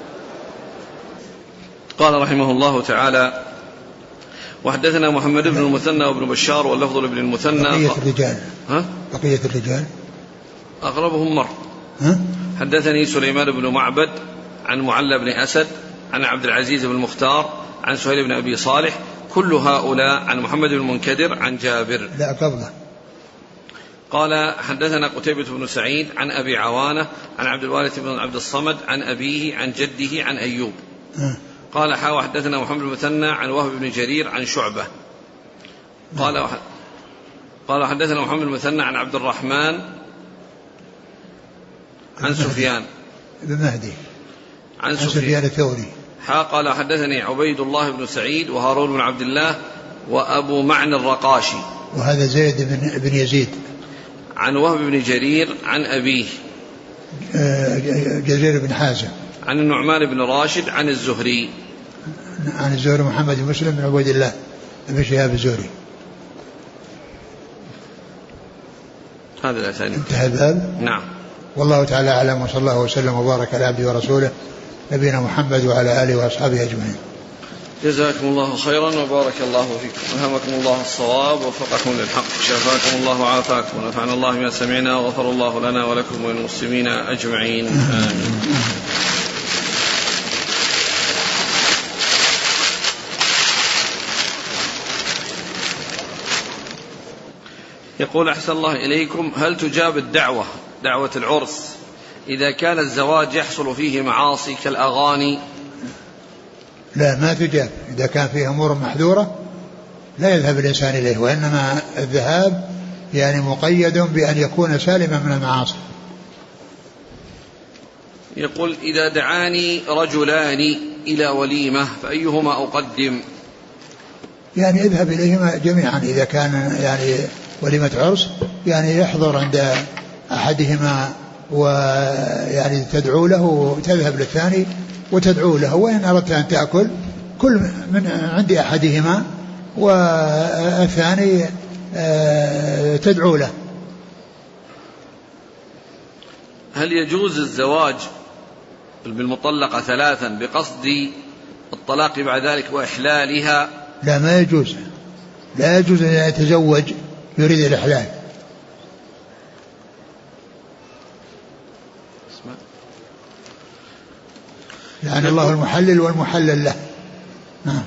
قال رحمه الله تعالى: وحدثنا محمد بن المثنى وابن بشار واللفظ لابن المثنى. بقية الرجال أغلبهم مر. حدثني سليمان بن معبد عن معلى بن أسد عن عبد العزيز بن المختار عن سهيل بن أبي صالح كل هؤلاء عن محمد بن المنكدر عن جابر. لا قبله. قال حدثنا قتيبة بن سعيد عن أبي عوانة عن عبد الوارث بن عبد الصمد عن أبيه عن جده عن أيوب. قال حدثنا محمد بن المثنى عن وهب بن جرير عن شعبة. قال حدثنا محمد بن المثنى عن عبد الرحمن عن سفيان بن مهدي عن سفيان الثوري. قال حدثني عبيد الله بن سعيد وهارون بن عبد الله وأبو معنى الرقاشي، وهذا زيد بن يزيد، عن وهب بن جرير عن أبيه جرير بن حازم، عن النعمان بن راشد عن الزهري، عن الزهري محمد بن مسلم بن عبيد الله بن شهاب الزهري. هذا الأسانيد. انتهى الباب. نعم. والله تعالى أعلم، وصلى الله وسلم وبارك على عبده ورسوله نبينا محمد وعلى آله وأصحابه أجمعين. جزاكم الله خيرا وبارك الله فيكم، ألهمكم الله الصواب ووفقكم للحق، شفاكم الله وعافاكم، ونفعنا الله بما سمعنا، وغفر الله لنا ولكم وللمسلمين أجمعين، آمين. يقول أحسن الله إليكم، هل تجاب الدعوة دعوة العرس إذا كان الزواج يحصل فيه معاصي كالأغاني؟ لا، ما تجاب. إذا كان فيه أمور محذورة لا يذهب الإنسان إليه، وإنما الذهاب يعني مقيد بأن يكون سالما من المعاصي. يقول إذا دعاني رجلان إلى وليمة فأيهما أقدم؟ يعني اذهب إليهما جميعا. إذا كان يعني وليمة عرس يعني يحضر عند أحدهما ويعني تدعو له، وتذهب للثاني وتدعو له، وإن أردت أن تأكل كل من عند أحدهما والثاني تدعو له. هل يجوز الزواج بالمطلقة ثلاثا بقصد الطلاق بعد ذلك وإحلالها؟ لا، ما يجوز. لا يجوز أن يتزوج يريد الإحلال. يعني الله المحلل والمحلل له. نعم.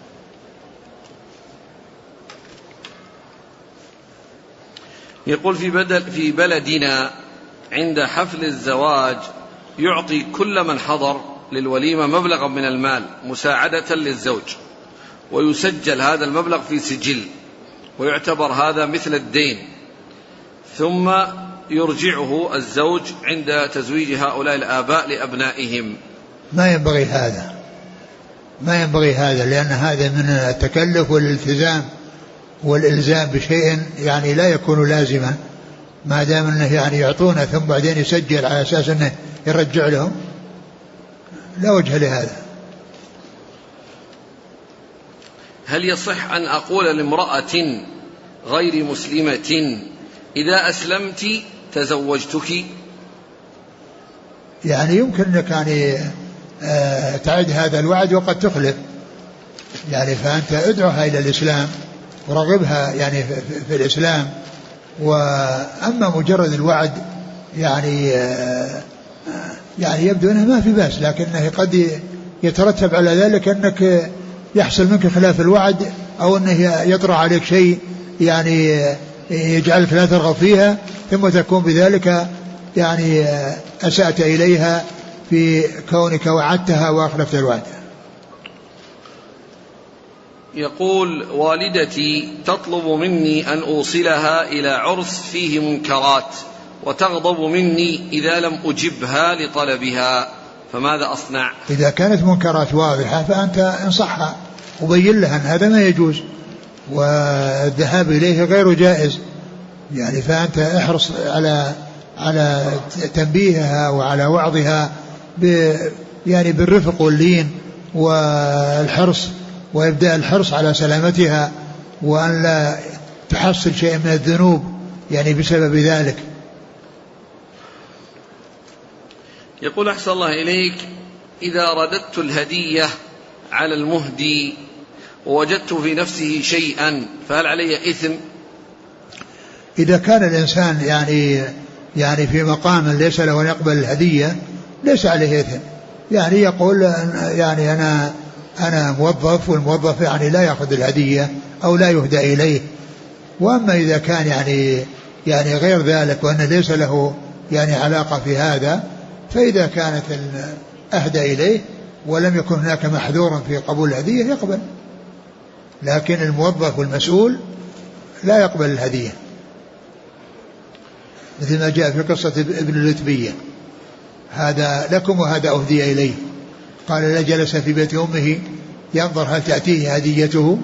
يقول في بلدنا عند حفل الزواج يعطي كل من حضر للوليمة مبلغا من المال مساعدة للزوج، ويسجل هذا المبلغ في سجل، ويعتبر هذا مثل الدين، ثم يرجعه الزوج عند تزويج هؤلاء الآباء لأبنائهم. ما ينبغي هذا، ما ينبغي هذا، لأن هذا من التكلف والالتزام والإلزام بشيء يعني لا يكون لازما، ما دام أنه يعني يعطونه ثم بعدين يسجل على أساس أنه يرجع لهم، لا وجه لهذا. هل يصح أن أقول لامرأة غير مسلمة إذا أسلمت تزوجتك؟ يعني يمكن أنك يعني تعد هذا الوعد وقد تخلف، يعني فأنت ادعوها إلى الإسلام ورغبها يعني في الإسلام، وأما مجرد الوعد يعني يبدو أنه ما في بأس، لكنه قد يترتب على ذلك أنك يحصل منك خلاف الوعد، أو أنه يطرأ عليك شيء يعني يجعلك لا ترغب فيها، ثم تكون بذلك يعني أسأت إليها في كونك وعدتها وأخلفت الوعد. يقول والدتي تطلب مني أن أوصلها إلى عرس فيه منكرات، وتغضب مني إذا لم أجبها لطلبها، فماذا أصنع؟ إذا كانت منكرات واضحة فأنت انصحها وبين لها أن هذا ما يجوز والذهاب إليه غير جائز، يعني فأنت احرص على تنبيهها وعلى وعظها يعني بالرفق واللين والحرص، ويبدأ الحرص على سلامتها، وأن لا تحصل شيء من الذنوب يعني بسبب ذلك. يقول أحسن الله إليك، إذا رددت الهدية على المهدي ووجدت في نفسه شيئا فهل علي إثم؟ إذا كان الإنسان يعني في مقام ليس له أن يقبل الهدية ليس عليه إثم، يعني يقول يعني أنا أنا موظف، والموظف يعني لا يأخذ الهدية أو لا يهدى إليه. وأما إذا كان يعني غير ذلك وأن ليس له يعني علاقة في هذا، فإذا كانت أهدى إليه ولم يكن هناك محذور في قبول الهدية يقبل، لكن الموظف والمسؤول لا يقبل الهدية، مثل ما جاء في قصة ابن اللتبية: هذا لكم وهذا أهدي إليه. قال: لا جلس في بيت أمه ينظر هل تأتيه هديته.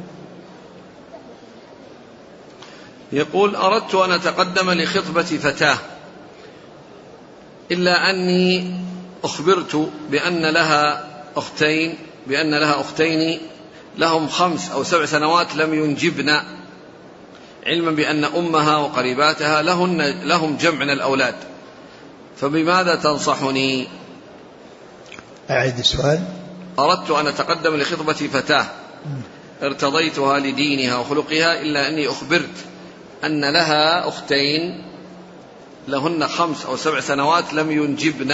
يقول: أردت أن أتقدم لخطبة فتاة، إلا أني أخبرت بأن لها أختين لهم 5 أو 7 سنوات لم ينجبن، علما بأن أمها وقريباتها لهم جمع الأولاد، فبماذا تنصحني؟ أعيد السؤال. أردت أن أتقدم لخطبة فتاة ارتضيتها لدينها وخلقها، إلا أني أخبرت أن لها أختين لهن 5 أو 7 سنوات لم ينجبن،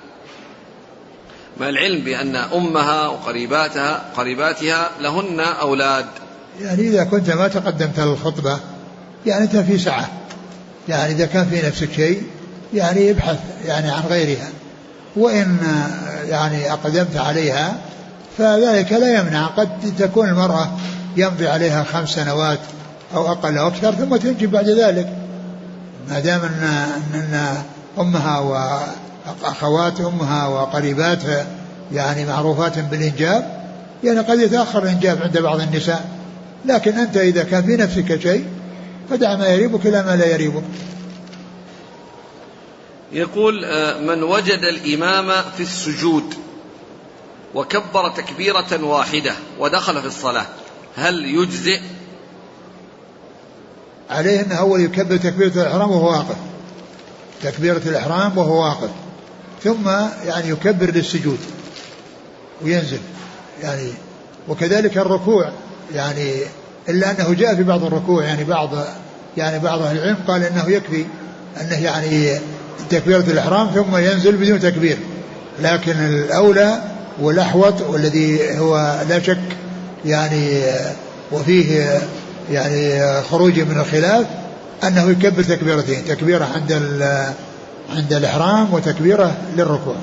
مع العلم بأن أمها وقريباتها لهن أولاد. يعني إذا كنت ما تقدمت للخطبة يعني أنت في سعة، يعني إذا كان في نفسك شيء يعني ابحث يعني عن غيرها، وإن يعني أقدمت عليها فذلك لا يمنع. قد تكون المرأة يمضي عليها 5 سنوات أو أقل أو أكثر ثم تنجب بعد ذلك، ما دام أن أمها وأخوات أمها وقريباتها يعني معروفات بالإنجاب، يعني قد يتأخر الإنجاب عند بعض النساء. لكن أنت إذا كان في نفسك شيء فدع ما يريبك إلى ما لا يريبك. يقول: من وجد الإمام في السجود وكبر تكبيرة واحدة ودخل في الصلاة هل يجزئ؟ عليه أنه أول يكبر تكبيرة الإحرام وهو واقف، تكبيرة الإحرام وهو واقف، ثم يعني يكبر للسجود وينزل يعني. وكذلك الركوع يعني، إلا أنه جاء في بعض الركوع يعني بعض أهل العلم قال إنه يكفي أنه يعني تكبيرة الإحرام ثم ينزل بدون تكبير، لكن الأولى والأحوط والذي هو لا شك يعني وفيه يعني خروج من الخلاف أنه يكبر تكبيرتين، تكبيرة عند الإحرام وتكبيرة للركوع.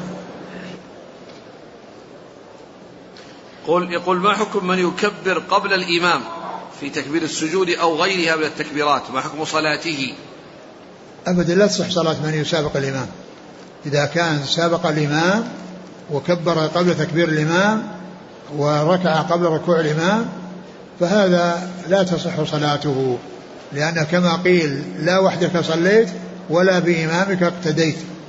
يقول: ما حكم من يكبر قبل الإمام في تكبير السجود أو غيرها من التكبيرات، ما حكم صلاته؟ أبدا لا تصح صلاة من يسابق الإمام. إذا كان سابق الإمام وكبر قبل تكبير الإمام وركع قبل ركوع الإمام فهذا لا تصح صلاته، لأن كما قيل: لا وحدك صليت ولا بإمامك اقتديت.